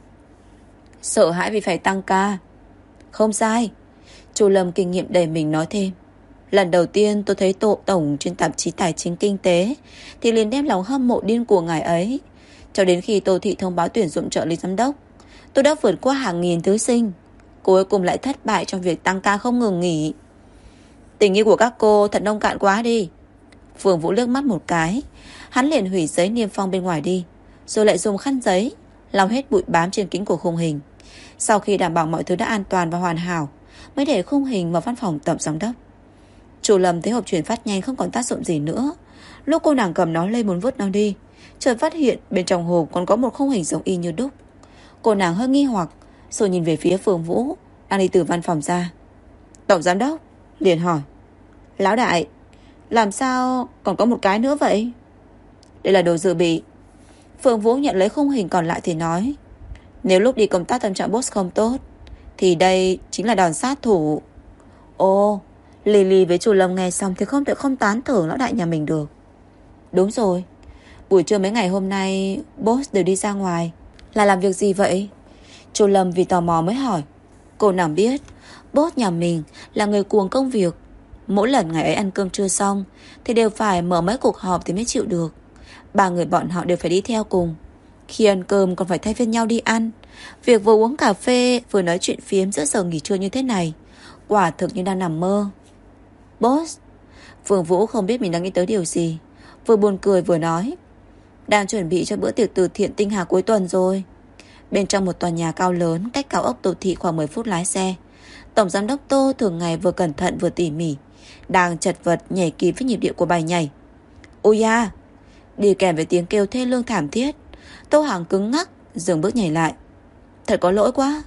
Sợ hãi vì phải tăng ca. Không sai. Chu Lâm kinh nghiệm đầy mình nói thêm. Lần đầu tiên tôi thấy tổng trên tạp chí Tài chính Kinh tế thì liền đem lòng hâm mộ điên của ngài ấy. Cho đến khi Tô Thị thông báo tuyển dụng trợ lý giám đốc, tôi đã vượt qua hàng nghìn thí sinh, cuối cùng lại thất bại trong việc tăng ca không ngừng nghỉ. Tình yêu của các cô thật nông cạn quá đi. Phương Vũ liếc mắt một cái, hắn liền hủy giấy niêm phong bên ngoài đi, rồi lại dùng khăn giấy lau hết bụi bám trên kính của khung hình. Sau khi đảm bảo mọi thứ đã an toàn và hoàn hảo, mới để khung hình vào văn phòng tổng giám đốc. Chu Lâm thấy hộp chuyển phát nhanh không còn tác dụng gì nữa. Lúc cô nàng cầm nó lên muốn vứt nó đi, chợt phát hiện bên trong hộp còn có một khung hình giống y như đúc. Cô nàng hơi nghi hoặc, rồi nhìn về phía Phương Vũ đang đi từ văn phòng ra. Tổng giám đốc liền hỏi. Lão đại, làm sao còn có một cái nữa vậy? Đây là đồ dự bị. Phương Vũ nhận lấy khung hình còn lại thì nói. Nếu lúc đi công tác tâm trạng boss không tốt, thì đây chính là đòn sát thủ. Ồ, Lily với Chu Lâm nghe xong thì không thể không tán thưởng lão đại nhà mình được. Đúng rồi, buổi trưa mấy ngày hôm nay boss đều đi ra ngoài. Là làm việc gì vậy? Chu Lâm vì tò mò mới hỏi. Cô nàng biết boss nhà mình là người cuồng công việc. Mỗi lần ngày ấy ăn cơm trưa xong thì đều phải mở mấy cuộc họp thì mới chịu được. 3 người bọn họ đều phải đi theo cùng. Khi ăn cơm còn phải thay phiên nhau đi ăn. Việc vừa uống cà phê vừa nói chuyện phiếm giữa giờ nghỉ trưa như thế này, quả thực như đang nằm mơ. Boss. Phương Vũ không biết mình đang nghĩ tới điều gì, vừa buồn cười vừa nói. Đang chuẩn bị cho bữa tiệc từ thiện tinh hà cuối tuần rồi. Bên trong một tòa nhà cao lớn cách cao ốc Tô Thị khoảng 10 phút lái xe, tổng giám đốc Tô thường ngày vừa cẩn thận vừa tỉ mỉ, đang chật vật nhảy kịp với nhịp điệu của bài nhảy. Ôi da! Đi kèm với tiếng kêu thê lương thảm thiết. Tô Hàng cứng ngắc dừng bước nhảy lại. Thật có lỗi quá.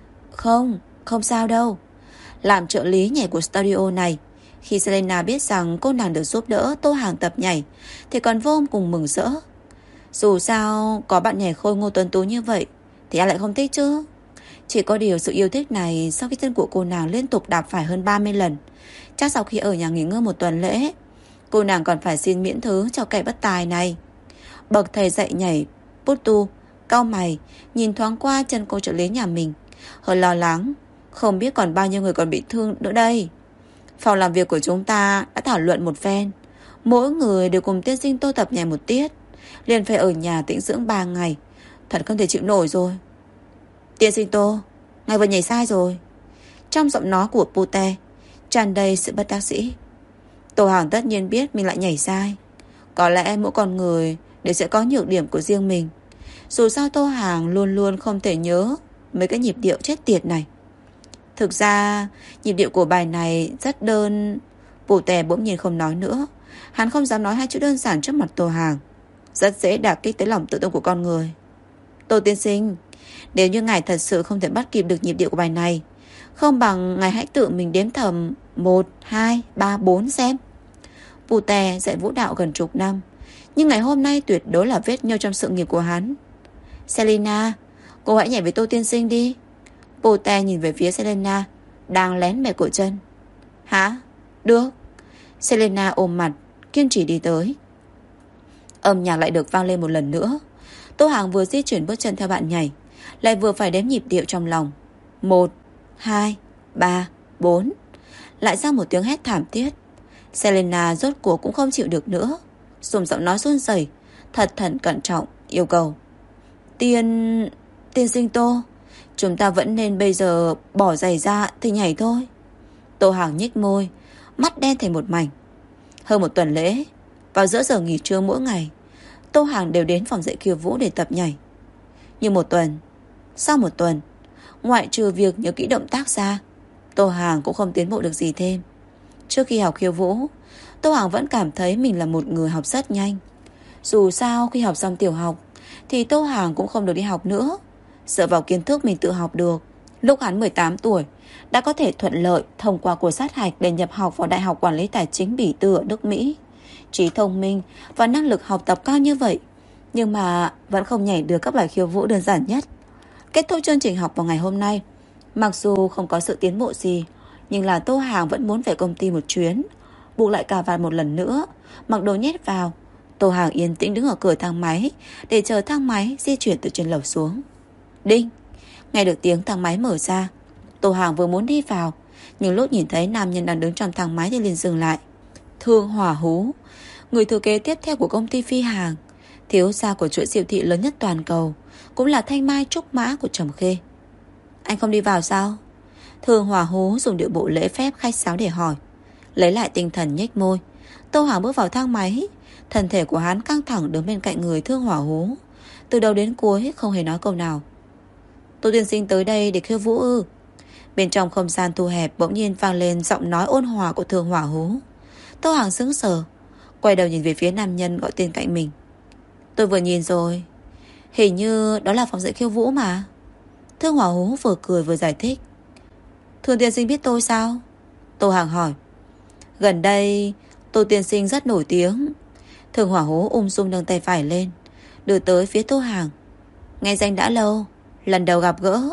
Không sao đâu. Làm trợ lý nhảy của studio này, khi Selena biết rằng cô nàng được giúp đỡ Tô Hàng tập nhảy thì còn vô cùng mừng rỡ. Dù sao có bạn nhảy khôi ngô tuấn tú như vậy thì ai lại không thích chứ. Chỉ có điều sự yêu thích này sau khi chân của cô nàng liên tục đạp phải hơn 30 lần. Chắc sau khi ở nhà nghỉ ngơi 1 tuần lễ, cô nàng còn phải xin miễn thứ cho kẻ bất tài này. Bậc thầy dạy nhảy Putu cau mày nhìn thoáng qua chân cô trợ lý nhà mình, hơi lo lắng. Không biết còn bao nhiêu người còn bị thương nữa đây. Phòng làm việc của chúng ta đã thảo luận một phen, mỗi người đều cùng tiên sinh Tô tập nhảy 1 tiết, liền phải ở nhà tĩnh dưỡng 3 ngày. Thật không thể chịu nổi rồi. Tiên sinh Tô, ngài vừa nhảy sai rồi. Trong giọng nói của Pute tràn đầy sự bất đắc dĩ. Tô Hàng tất nhiên biết mình lại nhảy sai. Có lẽ mỗi con người đều sẽ có nhược điểm của riêng mình. Dù sao Tô Hàng luôn luôn không thể nhớ mấy cái nhịp điệu chết tiệt này. Thực ra nhịp điệu của bài này rất đơn. Pute bỗng nhiên không nói nữa. Hắn không dám nói 2 chữ đơn giản trước mặt Tô Hàng. Rất dễ đả kích tới lòng tự tôn của con người. Tô tiên sinh, nếu như ngài thật sự không thể bắt kịp được nhịp điệu của bài này, không bằng ngài hãy tự mình đếm thầm 1, 2, 3, 4 xem. Pute dạy vũ đạo gần chục năm, nhưng ngày hôm nay tuyệt đối là vết nhơ trong sự nghiệp của hắn. Selena, cô hãy nhảy với Tô tiên sinh đi. Pute nhìn về phía Selena đang lén mẹ cổ chân. Hả? Được. Selena ôm mặt kiên trì đi tới. Âm nhạc lại được vang lên một lần nữa. Tô Hàng vừa di chuyển bước chân theo bạn nhảy, lại vừa phải đếm nhịp điệu trong lòng. 1, 2, 3, 4. Lại ra một tiếng hét thảm thiết. Selena rốt cuộc cũng không chịu được nữa, dùng giọng nói run rẩy, thật thận cẩn trọng yêu cầu. Tiên sinh Tô, chúng ta vẫn nên bây giờ bỏ giày ra thì nhảy thôi. Tô Hàng nhếch môi, mắt đen thành một mảnh. Hơn 1 tuần lễ, vào giữa giờ nghỉ trưa mỗi ngày, Tô Hàng đều đến phòng dạy khiêu vũ để tập nhảy. Nhưng 1 tuần, sau 1 tuần, ngoại trừ việc nhớ kỹ động tác ra, Tô Hàng cũng không tiến bộ được gì thêm. Trước khi học khiêu vũ, Tô Hàng vẫn cảm thấy mình là một người học rất nhanh. Dù sao khi học xong tiểu học thì Tô Hàng cũng không được đi học nữa, dựa vào kiến thức mình tự học được. Lúc hắn 18 tuổi đã có thể thuận lợi thông qua cuộc sát hạch để nhập học vào Đại học Quản lý Tài chính Bỉ Tư ở nước Mỹ. Trí thông minh và năng lực học tập cao như vậy, nhưng mà vẫn không nhảy được các bài khiêu vũ đơn giản nhất. Kết thúc chương trình học vào ngày hôm nay, Mặc dù không có sự tiến bộ gì, nhưng là Tô Hàng vẫn muốn về công ty một chuyến. Buộc lại cà vạt một lần nữa, mặc đồ nhét vào. Tô Hàng yên tĩnh đứng ở cửa thang máy để chờ thang máy di chuyển từ trên lầu xuống. Đinh! Nghe được tiếng thang máy mở ra. Tô Hàng vừa muốn đi vào, nhưng lúc nhìn thấy nam nhân đang đứng trong thang máy thì liền dừng lại. Thương Hỏa Hú, người thừa kế tiếp theo của công ty Phi Hàng, thiếu gia của chuỗi siêu thị lớn nhất toàn cầu, cũng là thanh mai trúc mã của Trầm Khê. Anh không đi vào sao? Thương Hỏa Hú dùng điệu bộ lễ phép khách sáo để hỏi. Lấy lại tinh thần nhếch môi. Tô Hàng bước vào thang máy. Thân thể của hắn căng thẳng đứng bên cạnh người Thương Hỏa Hú. Từ đầu đến cuối không hề nói câu nào. Tô tiên sinh tới đây để khiêu vũ ư? Bên trong không gian thu hẹp bỗng nhiên vang lên giọng nói ôn hòa của Thương Hỏa Hú. Tô Hàng sững sờ, quay đầu nhìn về phía nam nhân gọi tên cạnh mình. Tôi vừa nhìn rồi, hình như đó là phòng dạy khiêu vũ mà. Thương Hỏa Hú vừa cười vừa giải thích. Thương tiên sinh biết tôi sao? Tô Hàng hỏi. Gần đây Tô tiên sinh rất nổi tiếng. Thương Hỏa Hú ung dung nâng tay phải lên, đưa tới phía Tô Hàng. Nghe danh đã lâu, lần đầu gặp gỡ.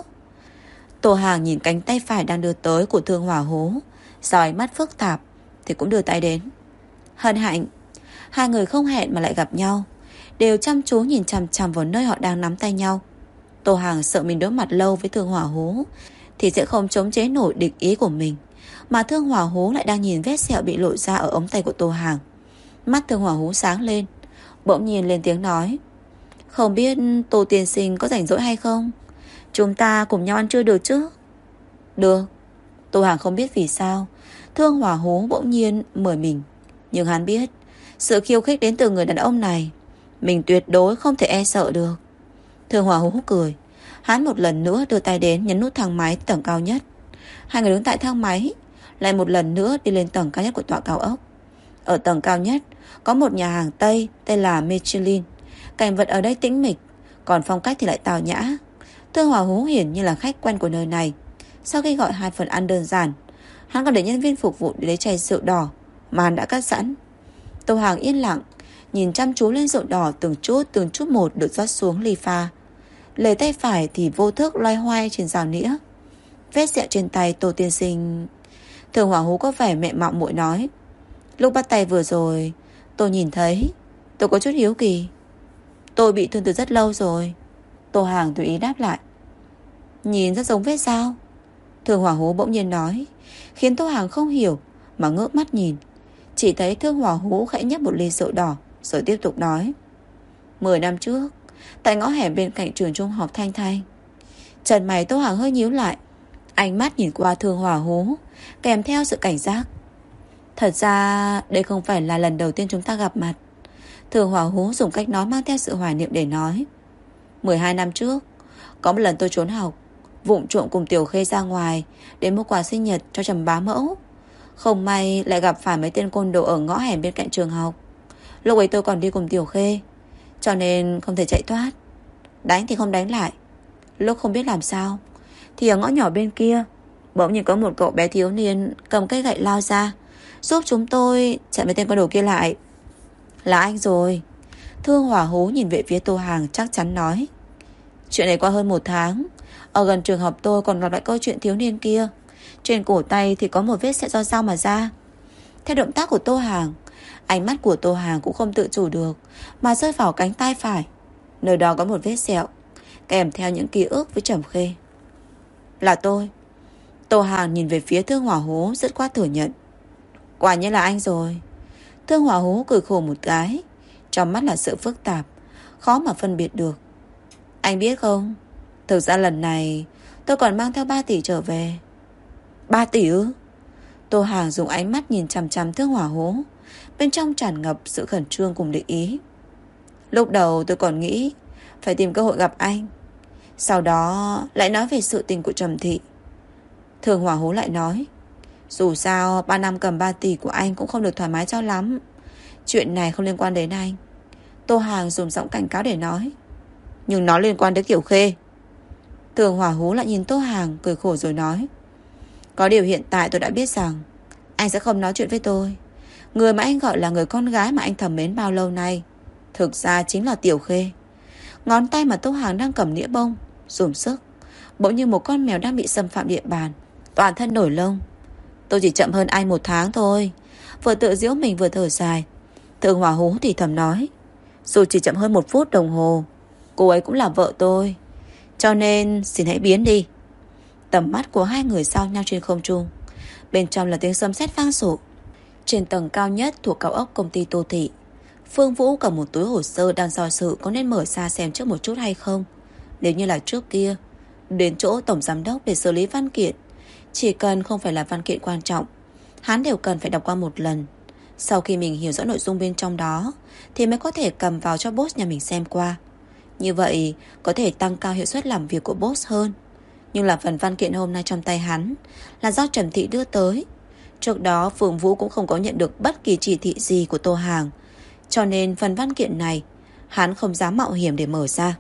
Tô Hàng nhìn cánh tay phải đang đưa tới của Thương Hỏa Hú, sau ánh mắt phức tạp thì cũng đưa tay đến. Hân hạnh. Hai người không hẹn mà lại gặp nhau, đều chăm chú nhìn chằm chằm vào nơi họ đang nắm tay nhau. Tô Hàng sợ mình đối mặt lâu với Thương Hỏa Hú thì sẽ không chống chế nổi địch ý của mình, mà Thương Hỏa Hú lại đang nhìn vết sẹo bị lộ ra ở ống tay của Tô Hàng. Mắt Thương Hỏa Hú sáng lên, bỗng nhiên lên tiếng nói. Không biết Tô tiên sinh có rảnh rỗi hay không? Chúng ta cùng nhau ăn trưa được chứ? Được. Tô Hàng không biết vì sao Thương Hỏa Hú bỗng nhiên mời mình, nhưng hắn biết sự khiêu khích đến từ người đàn ông này mình tuyệt đối không thể e sợ được. Thương Hỏa Hú cười. Hắn một lần nữa đưa tay đến nhấn nút thang máy tầng cao nhất. Hai người đứng tại thang máy, lại một lần nữa đi lên tầng cao nhất của tòa cao ốc. Ở tầng cao nhất có một nhà hàng Tây tên là Michelin. Cảnh vật ở đây tĩnh mịch, còn phong cách thì lại tào nhã. Thương Hỏa Hú hiển như là khách quen của nơi này. Sau khi gọi 2 phần ăn đơn giản, hắn còn để nhân viên phục vụ để lấy chai rượu đỏ mà hắn đã cắt sẵn. Tô Hàng yên lặng nhìn chăm chú lên rượu đỏ từng chút một được rót xuống ly pha. Lấy tay phải thì vô thức loay hoay trên rào nĩa. Vết sẹo trên tay Tô tiên sinh. Thương Hỏa Hú có vẻ mẹ mọng muội nói. Lúc bắt tay vừa rồi tôi nhìn thấy, tôi có chút hiếu kỳ. Tôi bị thương từ rất lâu rồi. Tô Hàng tùy ý đáp lại. Nhìn rất giống vết sao? Thương Hỏa Hú bỗng nhiên nói, khiến Tô Hàng không hiểu mà ngước mắt nhìn. Chỉ thấy Thương Hỏa Hú khẽ nhấp một ly rượu đỏ rồi tiếp tục nói. 10 năm trước, tại ngõ hẻm bên cạnh trường trung học Thanh Thanh. Chân mày Tô Hàng hơi nhíu lại, ánh mắt nhìn qua Thương Hỏa Hú kèm theo sự cảnh giác. Thật ra đây không phải là lần đầu tiên chúng ta gặp mặt. Thương Hỏa Hú dùng cách nói mang theo sự hoài niệm để nói. 12 năm trước, có một lần tôi trốn học, vụng trộm cùng Tiểu Khê ra ngoài để mua quà sinh nhật cho Trầm bá mẫu. Không may lại gặp phải mấy tên côn đồ ở ngõ hẻm bên cạnh trường học. Lúc ấy tôi còn đi cùng Tiểu Khê, cho nên không thể chạy thoát. Đánh thì không đánh lại. Lúc không biết làm sao thì ở ngõ nhỏ bên kia bỗng nhiên có một cậu bé thiếu niên cầm cây gậy lao ra, giúp chúng tôi chặn mấy tên côn đồ kia lại. Là anh rồi. Thương Hỏa Hú nhìn về phía Tô Hàng chắc chắn nói. Chuyện này qua hơn 1 tháng, ở gần trường học tôi còn gặp lại câu chuyện thiếu niên kia. Trên cổ tay thì có một vết sẹo do sao mà ra. Theo động tác của Tô Hàng, ánh mắt của Tô Hàng cũng không tự chủ được mà rơi vào cánh tay phải. Nơi đó có một vết sẹo, kèm theo những ký ức với Trầm Khê. Là tôi. Tô Hàng nhìn về phía Thương Hỏa Hú dứt khoát thừa nhận. Quả nhiên là anh rồi. Thương Hỏa Hú cười khổ một cái, trong mắt là sự phức tạp, khó mà phân biệt được. Anh biết không, thực ra lần này tôi còn mang theo 3 tỷ trở về. 3 tỷ ư? Tô Hàng dùng ánh mắt nhìn chằm chằm Thương Hỏa Hú, bên trong tràn ngập sự khẩn trương cùng địch ý. Lúc đầu tôi còn nghĩ phải tìm cơ hội gặp anh, sau đó lại nói về sự tình của Trầm thị. Thương Hỏa Hú lại nói, dù sao 3 năm cầm 3 tỷ của anh cũng không được thoải mái cho lắm. Chuyện này không liên quan đến anh. Tô Hàng dùng giọng cảnh cáo để nói. Nhưng nó liên quan đến Tiểu Khê. Thương Hỏa Hú lại nhìn Tô Hàng cười khổ rồi nói. Có điều hiện tại tôi đã biết rằng anh sẽ không nói chuyện với tôi. Người mà anh gọi là người con gái mà anh thầm mến bao lâu nay thực ra chính là Tiểu Khê. Ngón tay mà Tô Hàng đang cầm nĩa bông dùng sức, bỗng như một con mèo đang bị xâm phạm địa bàn, toàn thân nổi lông. Tôi chỉ chậm hơn anh 1 tháng thôi. Vừa tự giễu mình vừa thở dài. Thượng Hỏa Hú thì thầm nói, dù chỉ chậm hơn 1 phút đồng hồ, cô ấy cũng là vợ tôi, cho nên xin hãy biến đi. Tầm mắt của hai người giao nhau trên không trung. Bên trong là tiếng sấm sét vang rộ. Trên tầng cao nhất thuộc cao ốc công ty Tô Thị, Phương Vũ cầm một túi hồ sơ đang do dự có nên mở ra xem trước một chút hay không. Nếu như là trước kia, đến chỗ tổng giám đốc để xử lý văn kiện, chỉ cần không phải là văn kiện quan trọng, hắn đều cần phải đọc qua một lần. Sau khi mình hiểu rõ nội dung bên trong đó thì mới có thể cầm vào cho boss nhà mình xem qua. Như vậy có thể tăng cao hiệu suất làm việc của boss hơn. Nhưng là phần văn kiện hôm nay trong tay hắn là do Trầm Thị đưa tới. Trước đó Phương Vũ cũng không có nhận được bất kỳ chỉ thị gì của Tô Hàng, cho nên phần văn kiện này hắn không dám mạo hiểm để mở ra.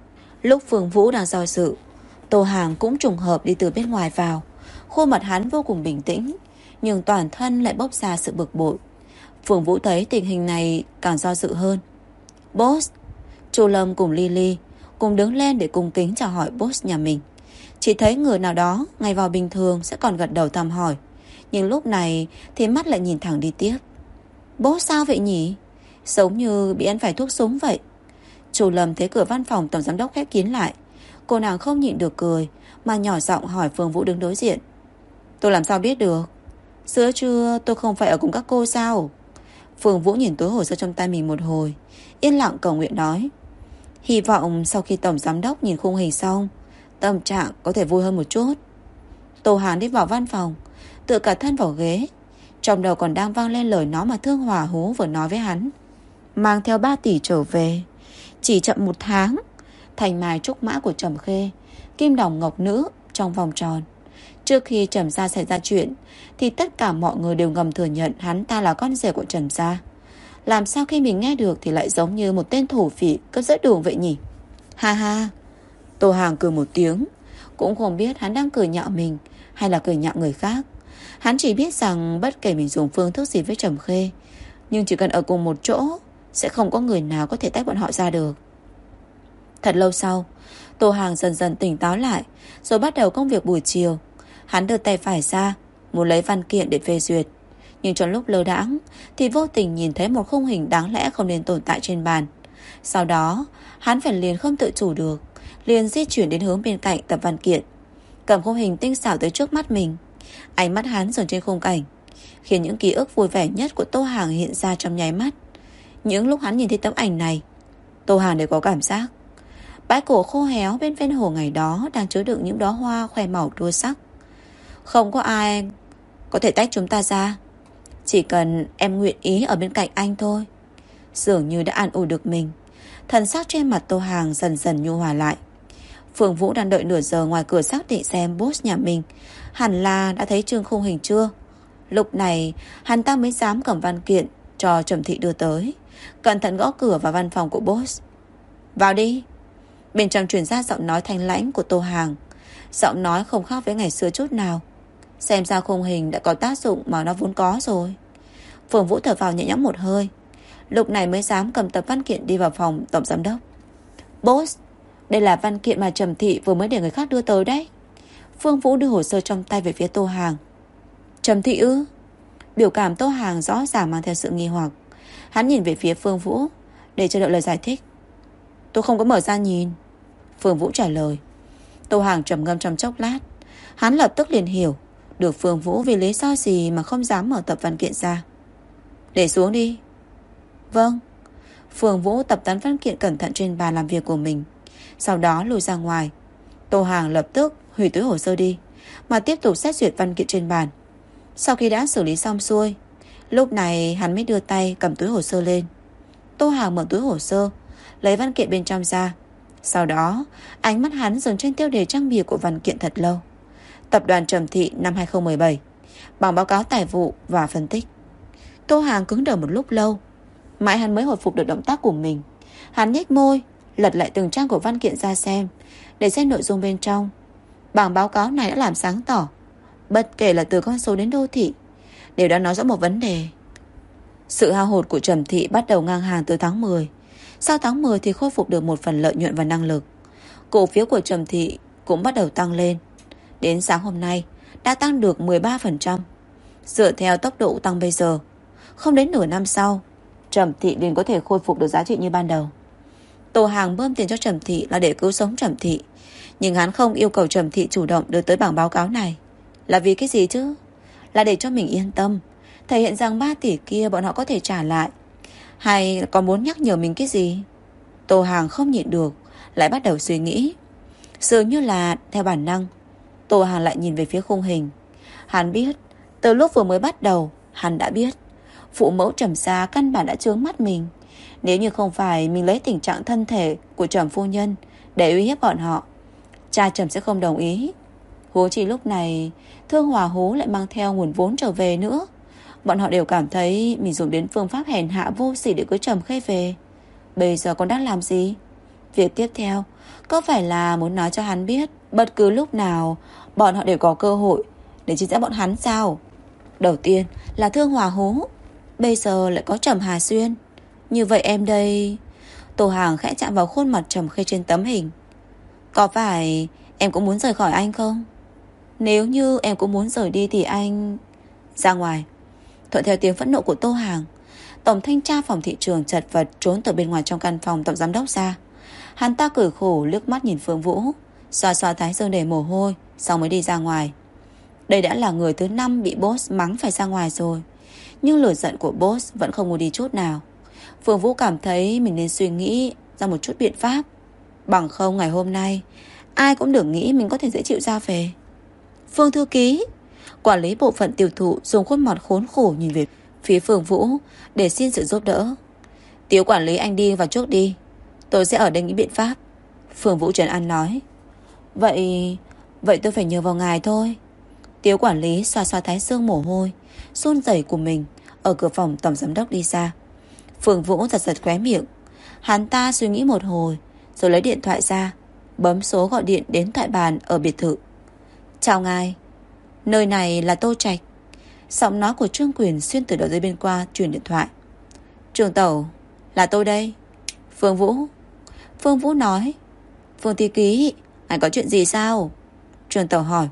Lúc Phương Vũ đang do dự, Tô Hàng cũng trùng hợp đi từ bên ngoài vào. Khuôn mặt hắn vô cùng bình tĩnh, nhưng toàn thân lại bốc ra sự bực bội. Phương Vũ thấy tình hình này càng do dự hơn. Boss. Chu Lâm cùng Lily cùng đứng lên để cung kính chào hỏi boss nhà mình. Chỉ thấy người nào đó ngày vào bình thường sẽ còn gật đầu thăm hỏi, nhưng lúc này thì mắt lại nhìn thẳng đi tiếp. Boss sao vậy nhỉ? Giống như bị ăn phải thuốc súng vậy. Chu Lâm thấy cửa văn phòng tổng giám đốc khép kín lại, cô nàng không nhịn được cười, mà nhỏ giọng hỏi Phương Vũ đứng đối diện. Tôi làm sao biết được? Giữa trưa tôi không phải ở cùng các cô sao? Phương Vũ nhìn túi hồ sơ trong tay mình một hồi, yên lặng cầu nguyện nói, hy vọng sau khi tổng giám đốc nhìn khung hình xong, tâm trạng có thể vui hơn một chút. Tô Hàn đi vào văn phòng, tựa cả thân vào ghế, trong đầu còn đang vang lên lời nói mà Thương Hỏa Hú vừa nói với hắn. Mang theo 3 tỷ trở về, chỉ chậm 1 tháng. Thành mai trúc mã của Trầm Khê, kim đồng ngọc nữ trong vòng tròn. Trước khi Trầm gia xảy ra chuyện thì tất cả mọi người đều ngầm thừa nhận hắn ta là con rể của Trầm gia. Làm sao khi mình nghe được thì lại giống như một tên thổ phỉ cướp giữa đường vậy nhỉ? Ha ha. Tô Hàng cười một tiếng, cũng không biết hắn đang cười nhạo mình hay là cười nhạo người khác. Hắn chỉ biết rằng bất kể mình dùng phương thức gì với Trầm Khê, nhưng chỉ cần ở cùng một chỗ, sẽ không có người nào có thể tách bọn họ ra được. Thật lâu sau, Tô Hàng dần dần tỉnh táo lại, rồi bắt đầu công việc buổi chiều. Hắn đưa tay phải ra, muốn lấy văn kiện để phê duyệt, nhưng trong lúc lơ đãng thì vô tình nhìn thấy một khung hình đáng lẽ không nên tồn tại trên bàn. Sau đó, hắn phải liền không tự chủ được, liền di chuyển đến hướng bên cạnh tập văn kiện, cầm khung hình tinh xảo tới trước mắt mình. Ánh mắt hắn dừng trên khung cảnh, khiến những ký ức vui vẻ nhất của Tô Hàng hiện ra trong nháy mắt. Những lúc hắn nhìn thấy tấm ảnh này, Tô Hàng đều có cảm giác bãi cỏ khô héo bên ven hồ ngày đó đang chứa đựng những đóa hoa khoe màu đua sắc. Không có ai có thể tách chúng ta ra, chỉ cần em nguyện ý ở bên cạnh anh thôi. Dường như đã an ủi được mình, thần sắc trên mặt Tô Hàng dần dần nhu hòa lại. Phương Vũ đang đợi nửa giờ ngoài cửa xác định xem boss nhà mình hẳn là đã thấy chương khung hình chưa. Lúc này hắn ta mới dám cầm văn kiện cho Trầm Thị đưa tới, cẩn thận gõ cửa vào văn phòng của boss. Vào đi. Bên trong truyền ra giọng nói thanh lãnh của Tô Hàng. Giọng nói không khác với ngày xưa chút nào. Xem ra khung hình đã có tác dụng mà nó vốn có rồi. Phương Vũ thở vào nhẹ nhõm một hơi, lúc này mới dám cầm tập văn kiện đi vào phòng tổng giám đốc. Boss, đây là văn kiện mà Trầm Thị vừa mới để người khác đưa tới đấy. Phương Vũ đưa hồ sơ trong tay về phía Tô Hàng. Trầm Thị ư? Biểu cảm Tô Hàng rõ ràng mang theo sự nghi hoặc. Hắn nhìn về phía Phương Vũ để chờ đợi lời giải thích. Tôi không có mở ra nhìn. Phương Vũ trả lời. Tô Hàng trầm ngâm trong chốc lát, hắn lập tức liền hiểu được Phương Vũ vì lý do gì mà không dám mở tập văn kiện ra. Để xuống đi. Vâng. Phương Vũ tập tán văn kiện cẩn thận trên bàn làm việc của mình, sau đó lùi ra ngoài. Tô Hàng lập tức hủy túi hồ sơ đi, mà tiếp tục xét duyệt văn kiện trên bàn. Sau khi đã xử lý xong xuôi, lúc này hắn mới đưa tay cầm túi hồ sơ lên. Tô Hàng mở túi hồ sơ, lấy văn kiện bên trong ra. Sau đó ánh mắt hắn dừng trên tiêu đề trang bìa của văn kiện thật lâu. Tập đoàn Trầm Thị năm 2017, bảng báo cáo tài vụ và phân tích. Tô Hàng cứng đờ một lúc lâu, mãi hắn mới hồi phục được động tác của mình. Hắn nhếch môi, lật lại từng trang của văn kiện ra xem, để xem nội dung bên trong. Bảng báo cáo này đã làm sáng tỏ, bất kể là từ con số đến đô thị, đều đã nói rõ một vấn đề. Sự hao hụt của Trầm Thị bắt đầu ngang hàng từ tháng 10. Sau tháng 10 thì khôi phục được một phần lợi nhuận và năng lực. Cổ phiếu của Trầm Thị cũng bắt đầu tăng lên. Đến sáng hôm nay đã tăng được 13%. Dựa theo tốc độ tăng bây giờ, không đến nửa năm sau, Trầm Thị liền có thể khôi phục được giá trị như ban đầu. Tô Hàng bơm tiền cho Trầm Thị là để cứu sống Trầm Thị, nhưng hắn không yêu cầu Trầm Thị chủ động đưa tới bảng báo cáo này. Là vì cái gì chứ? Là để cho mình yên tâm, thể hiện rằng 3 tỷ kia bọn họ có thể trả lại. Hay còn muốn nhắc nhở mình cái gì? Tô Hàng không nhịn được, lại bắt đầu suy nghĩ. Dường như là theo bản năng, Tô Hàng lại nhìn về phía khung hình. Hắn biết, từ lúc vừa mới bắt đầu, hắn đã biết phụ mẫu Trầm gia căn bản đã chướng mắt mình. Nếu như không phải mình lấy tình trạng thân thể của Trầm phu nhân để uy hiếp bọn họ, cha Trầm sẽ không đồng ý. Huống chi lúc này Thương Hòa Hú lại mang theo nguồn vốn trở về nữa. Bọn họ đều cảm thấy mình dùng đến phương pháp hèn hạ vô sỉ để cưới Trầm Khê về. Bây giờ còn đang làm gì? Việc tiếp theo có phải là muốn nói cho hắn biết bất cứ lúc nào bọn họ đều có cơ hội để chia rẽ bọn hắn sao? Đầu tiên là Thương Hòa Hú, bây giờ lại có Trầm Hà Xuyên. Như vậy em đây... Tô Hàng khẽ chạm vào khuôn mặt Trầm Khê trên tấm hình. Có phải em cũng muốn rời khỏi anh không? Nếu như em cũng muốn rời đi thì anh... Ra ngoài. Thuận theo tiếng phẫn nộ của Tô Hàng, tổng thanh tra phòng thị trường chật vật trốn từ bên ngoài trong căn phòng tổng giám đốc ra. Hắn ta cười khổ liếc mắt nhìn Phương Vũ, xoa xoa thái dương để mồ hôi, sau mới đi ra ngoài. Đây đã là người thứ 5 bị boss mắng phải ra ngoài rồi, nhưng lửa giận của boss vẫn không ngồi đi chút nào. Phương Vũ cảm thấy mình nên suy nghĩ ra một chút biện pháp, bằng không ngày hôm nay ai cũng đừng nghĩ mình có thể dễ chịu ra về. Phương thư ký, quản lý bộ phận tiêu thụ, dùng khuôn mặt khốn khổ nhìn về phía Phương Vũ để xin sự giúp đỡ. Tiếu quản lý, anh đi vào trước đi, tôi sẽ ở đây nghĩ biện pháp. Phương Vũ trấn an nói. Vậy tôi phải nhờ vào ngài thôi. Tiếu quản lý xoa xoa thái dương mồ hôi run rẩy của mình, ở cửa phòng tổng giám đốc đi ra. Phương Vũ giật giật khóe miệng. Hắn ta suy nghĩ một hồi rồi lấy điện thoại ra, bấm số gọi điện đến thoại bàn ở biệt thự. Chào ngài, nơi này là Tô Trạch. Giọng nói của Trương Quyền xuyên từ đầu dây bên qua truyền điện thoại. Trường tẩu, là tôi đây. Phương Vũ nói. Phương thư ký, anh có chuyện gì sao? Trường tẩu hỏi.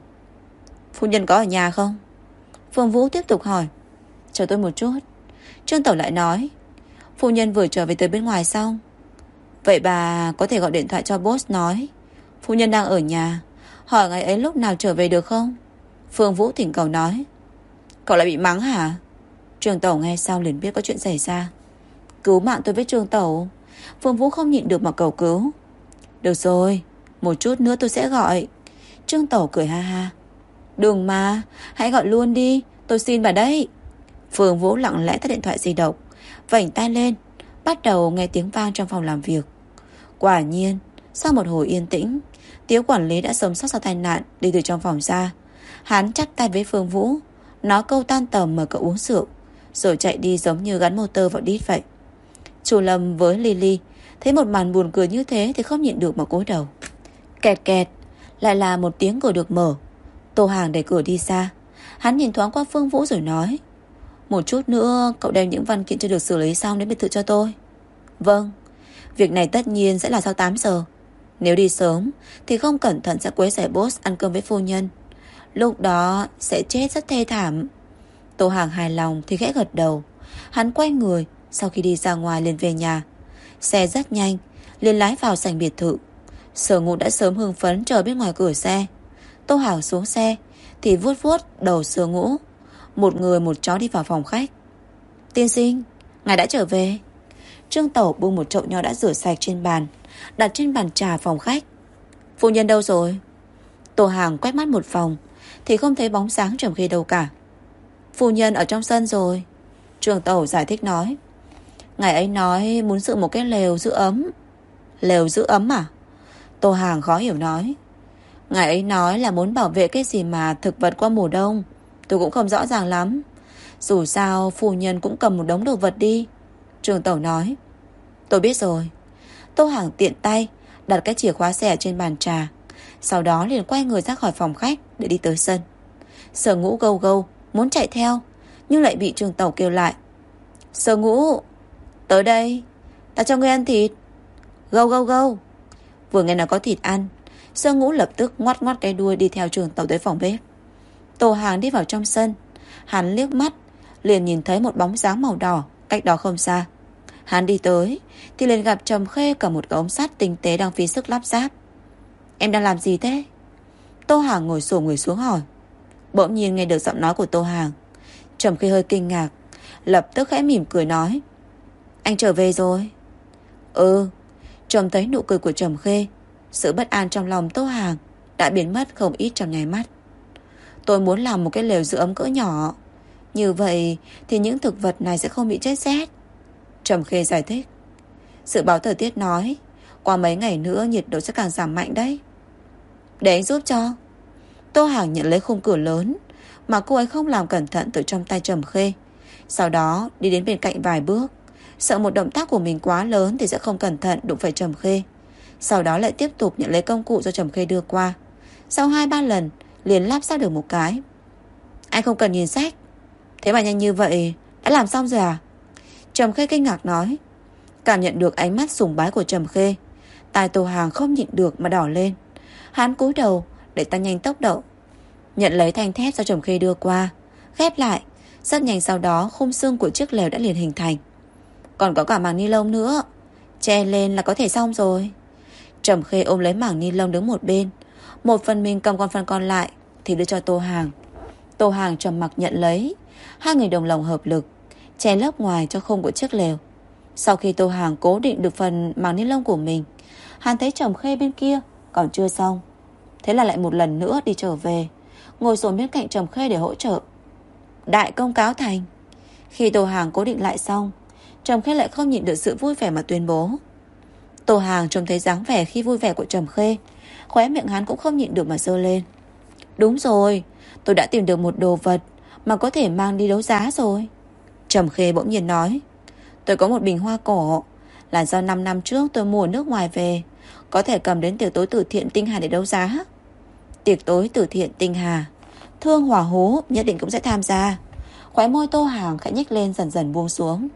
Phu nhân có ở nhà không? Phương Vũ tiếp tục hỏi. Chờ tôi một chút. Trương tẩu lại nói. Phu nhân vừa trở về từ bên ngoài xong. Vậy bà có thể gọi điện thoại cho boss nói phu nhân đang ở nhà, hỏi ngày ấy lúc nào trở về được không? Phương Vũ thỉnh cầu nói. Cậu lại bị mắng hả? Trường tẩu nghe xong liền biết có chuyện xảy ra. Cứu mạng tôi với Trường tẩu. Phương Vũ không nhịn được mà cầu cứu. Được rồi, một chút nữa tôi sẽ gọi. Trương tẩu cười ha ha. Đừng mà, hãy gọi luôn đi, tôi xin bà đấy. Phương Vũ lặng lẽ tắt điện thoại di động, vảnh tay lên, bắt đầu nghe tiếng vang trong phòng làm việc. Quả nhiên, sau một hồi yên tĩnh, Tiếu quản lý đã sống sót sau tai nạn đi từ trong phòng ra. Hắn chắp tay với Phương Vũ, nói câu tan tầm mời cậu uống rượu, rồi chạy đi giống như gắn motor vào đít vậy. Chu Lâm với Lily thấy một màn buồn cười như thế thì không nhịn được mà cúi đầu. Kẹt kẹt, lại là một tiếng cửa được mở. Tô Hàng đẩy cửa đi xa. Hắn nhìn thoáng qua Phương Vũ rồi nói. Một chút nữa cậu đem những văn kiện chưa được xử lý xong đến biệt thự cho tôi. Vâng. Việc này tất nhiên sẽ là sau 8 giờ. Nếu đi sớm thì không cẩn thận sẽ quấy rầy boss ăn cơm với phu nhân. Lúc đó sẽ chết rất thê thảm. Tô Hàng hài lòng thì khẽ gật đầu. Hắn quay người, sau khi đi ra ngoài liền về nhà. Xe rất nhanh, liền lái vào sảnh biệt thự. Sở Ngụ đã sớm hưng phấn chờ bên ngoài cửa xe. Tô Hàng xuống xe thì vuốt vuốt đầu Sở Ngũ. Một người một chó đi vào phòng khách. Tiên sinh, ngài đã trở về. Trương Tẩu buông một chậu nho đã rửa sạch trên bàn, đặt trên bàn trà phòng khách. Phu nhân đâu rồi? Tô Hàng quét mắt một vòng thì không thấy bóng dáng Trầm Khê đâu cả. Phu nhân ở trong sân rồi. Trương Tẩu giải thích nói. Ngài ấy nói muốn dựng một cái lều giữ ấm. Lều giữ ấm à? Tô Hàng khó hiểu nói. Ngài ấy nói là muốn bảo vệ cái gì mà thực vật qua mùa đông. Tôi cũng không rõ ràng lắm. Dù sao phu nhân cũng cầm một đống đồ vật đi. Trương Tẩu nói. Tôi biết rồi. Tô Hàng tiện tay đặt cái chìa khóa xe trên bàn trà, sau đó liền quay người ra khỏi phòng khách để đi tới sân. Sở Ngũ gâu gâu muốn chạy theo, nhưng lại bị Trương Tẩu kêu lại. Sở Ngũ, tới đây, ta cho ngươi ăn thịt. Gâu gâu gâu. Vừa nghe nói có thịt ăn Sơ Ngũ lập tức ngoắt ngoắt cái đuôi đi theo Trường Tẩu tới phòng bếp. Tô Hàng đi vào trong sân. Hắn liếc mắt liền nhìn thấy một bóng dáng màu đỏ cách đó không xa. Hắn đi tới thì liền gặp Trầm Khê cầm một cái ống sắt tinh tế đang phí sức lắp ráp. Em đang làm gì thế? Tô Hàng ngồi xổm người xuống hỏi. Bỗng nhiên nghe được giọng nói của Tô Hàng. Trầm Khê hơi kinh ngạc, lập tức khẽ mỉm cười nói. Anh trở về rồi. Ừ. Trông thấy nụ cười của Trầm Khê, sự bất an trong lòng Tô Hàng đã biến mất không ít trong nháy mắt. Tôi muốn làm một cái lều giữ ấm cỡ nhỏ, như vậy thì những thực vật này sẽ không bị chết rét. Trầm Khê giải thích. Dự báo thời tiết nói qua mấy ngày nữa nhiệt độ sẽ càng giảm mạnh đấy. Để anh giúp cho. Tô Hàng nhận lấy khung cửa lớn mà cô ấy không làm cẩn thận từ trong tay Trầm Khê. Sau đó đi đến bên cạnh vài bước, sợ một động tác của mình quá lớn thì sẽ không cẩn thận đụng phải Trầm Khê. Sau đó lại tiếp tục nhận lấy công cụ do Trầm Khê đưa qua. Sau 2-3 lần liền lắp ráp được một cái. Anh không cần nhìn sách. Thế mà nhanh như vậy đã làm xong rồi à? Trầm Khê kinh ngạc nói. Cảm nhận được ánh mắt sùng bái của Trầm Khê, tai Tô Hàng không nhịn được mà đỏ lên. Hắn cúi đầu để tăng nhanh tốc độ, nhận lấy thanh thép do Trầm Khê đưa qua, ghép lại. Rất nhanh sau đó khung xương của chiếc lều đã liền hình thành. Còn có cả mảng ni lông nữa, che lên là có thể xong rồi. Trầm Khê ôm lấy mảng ni lông đứng một bên, một phần mình cầm con phần còn lại thì đưa cho Tô Hàng. Tô Hàng trầm mặc nhận lấy. Hai người đồng lòng hợp lực che lớp ngoài cho khung của chiếc lều. Sau khi Tô Hàng cố định được phần mảng ni lông của mình, hắn thấy Trầm Khê bên kia còn chưa xong, thế là lại một lần nữa đi trở về, ngồi xổm bên cạnh Trầm Khê để hỗ trợ. Đại công cáo thành. Khi Tô Hàng cố định lại xong, Trầm Khê lại không nhịn được sự vui vẻ mà tuyên bố. Tô Hàng trông thấy dáng vẻ khi vui vẻ của Trầm Khê, khóe miệng hắn cũng không nhịn được mà giơ lên. Đúng rồi, tôi đã tìm được một đồ vật mà có thể mang đi đấu giá rồi. Trầm Khê bỗng nhiên nói. Tôi có một bình hoa cổ, là do 5 năm trước tôi mua ở nước ngoài về, có thể cầm đến tiệc tối từ thiện Tinh Hà để đấu giá. Tiệc tối từ thiện Tinh Hà, Thương Hỏa Hố nhất định cũng sẽ tham gia. Khóe môi Tô Hàng khẽ nhếch lên dần dần buông xuống.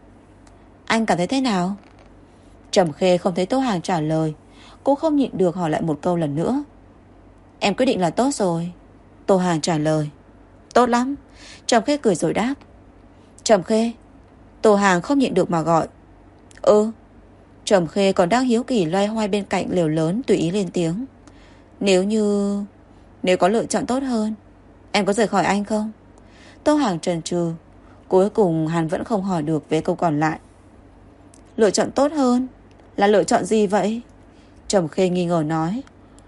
Anh cảm thấy thế nào? Trầm Khê không thấy Tô Hàng trả lời, cô không nhịn được hỏi lại một câu lần nữa. Em quyết định là tốt rồi. Tô Hàng trả lời. Tốt lắm. Trầm Khê cười rồi đáp. Trầm Khê. Tô Hàng không nhịn được mà gọi. Ừ. Trầm Khê còn đang hiếu kỳ loay hoay bên cạnh lều lớn tùy ý lên tiếng. Nếu có lựa chọn tốt hơn, em có rời khỏi anh không? Tô Hàng chần chừ. Cuối cùng hắn vẫn không hỏi được về câu còn lại. Lựa chọn tốt hơn là lựa chọn gì vậy? Trầm Khê nghi ngờ nói.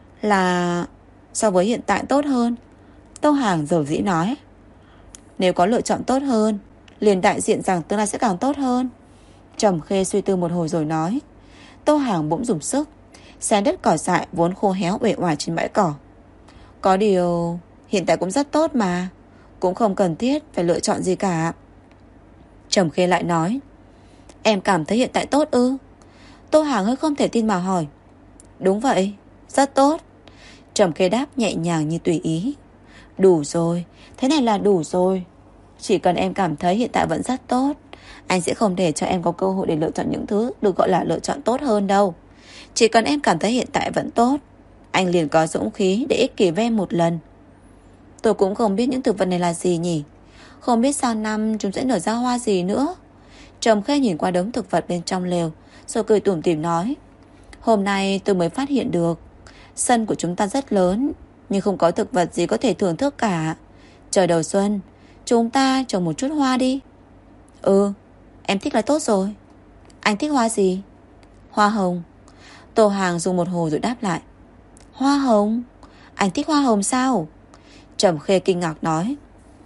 Là so với hiện tại tốt hơn. Tô Hàng dầu dĩ nói. Nếu có lựa chọn tốt hơn, liền đại diện rằng tương lai sẽ càng tốt hơn. Trầm Khê suy tư một hồi rồi nói. Tô Hàng bỗng dùng sức xé đất cỏ dại vốn khô héo uể oải trên bãi cỏ. Có điều hiện tại cũng rất tốt mà, cũng không cần thiết phải lựa chọn gì cả. Trầm Khê lại nói. Em cảm thấy hiện tại tốt ư? Tô Hàng hơi không thể tin mà hỏi. Đúng vậy, rất tốt. Trầm Khê đáp nhẹ nhàng như tùy ý. Đủ rồi, thế này là đủ rồi. Chỉ cần em cảm thấy hiện tại vẫn rất tốt, anh sẽ không để cho em có cơ hội để lựa chọn những thứ được gọi là lựa chọn tốt hơn đâu. Chỉ cần em cảm thấy hiện tại vẫn tốt, anh liền có dũng khí để ích kỷ với em một lần. Tôi cũng không biết những thực vật này là gì nhỉ. Không biết sang năm chúng sẽ nở ra hoa gì nữa. Trầm Khê nhìn qua đống thực vật bên trong lều rồi cười tủm tỉm nói. Hôm nay tôi mới phát hiện được sân của chúng ta rất lớn, nhưng không có thực vật gì có thể thưởng thức cả. Trời đầu xuân, chúng ta trồng một chút hoa đi. Ừ, em thích là tốt rồi. Anh thích hoa gì? Hoa hồng. Tô Hàng dùng một hồi rồi đáp lại. Hoa hồng? Anh thích hoa hồng sao? Trầm Khê kinh ngạc nói.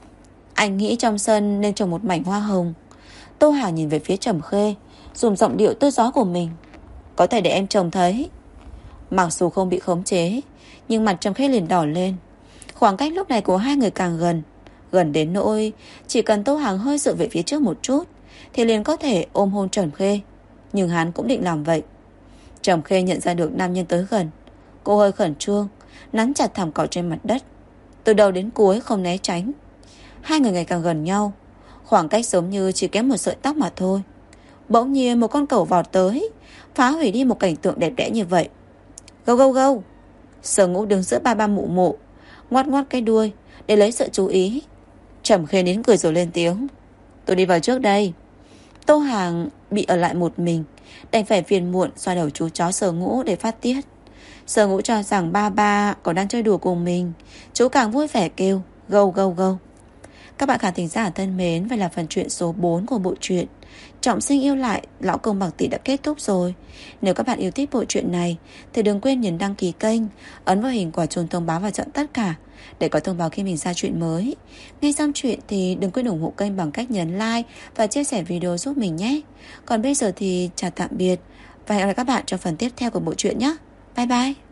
Anh nghĩ trong sân nên trồng một mảnh hoa hồng. Tô Hàng nhìn về phía Trầm Khê, dùng giọng điệu tươi gió của mình. Có thể để em trông thấy. Mặc dù không bị khống chế, nhưng mặt Trầm Khê liền đỏ lên. Khoảng cách lúc này của hai người càng gần, gần đến nỗi chỉ cần Tô Hàng hơi dựa về phía trước một chút thì liền có thể ôm hôn Trầm Khê. Nhưng hắn cũng định làm vậy. Trầm Khê nhận ra được nam nhân tới gần, cô hơi khẩn trương, nắn chặt thảm cỏ trên mặt đất, từ đầu đến cuối không né tránh. Hai người ngày càng gần nhau, khoảng cách giống như chỉ kém một sợi tóc mà thôi. Bỗng nhiên một con cẩu vọt tới, phá hủy đi một cảnh tượng đẹp đẽ như vậy. Gâu gâu gâu. Sở Ngũ đứng giữa ba mụ mụ, ngoắt ngoắt cái đuôi để lấy sự chú ý. Trầm Khê nín cười rồi lên tiếng: tôi đi vào trước đây. Tô Hàng bị ở lại một mình, đành phải phiền muộn xoa đầu chú chó Sở Ngũ để phát tiết. Sở Ngũ cho rằng ba còn đang chơi đùa cùng mình, chú càng vui vẻ kêu gâu gâu gâu. Các bạn khán thính giả thân mến, vậy là phần truyện số 4 của bộ truyện Trọng Sinh Yêu Lại Lão Công Bằng Tỷ đã kết thúc rồi. Nếu các bạn yêu thích bộ truyện này thì đừng quên nhấn đăng ký kênh, ấn vào hình quả chuông thông báo và chọn tất cả để có thông báo khi mình ra truyện mới. Nghe xong truyện thì đừng quên ủng hộ kênh bằng cách nhấn like và chia sẻ video giúp mình nhé. Còn bây giờ thì chào tạm biệt và hẹn gặp lại các bạn trong phần tiếp theo của bộ truyện nhé. Bye bye.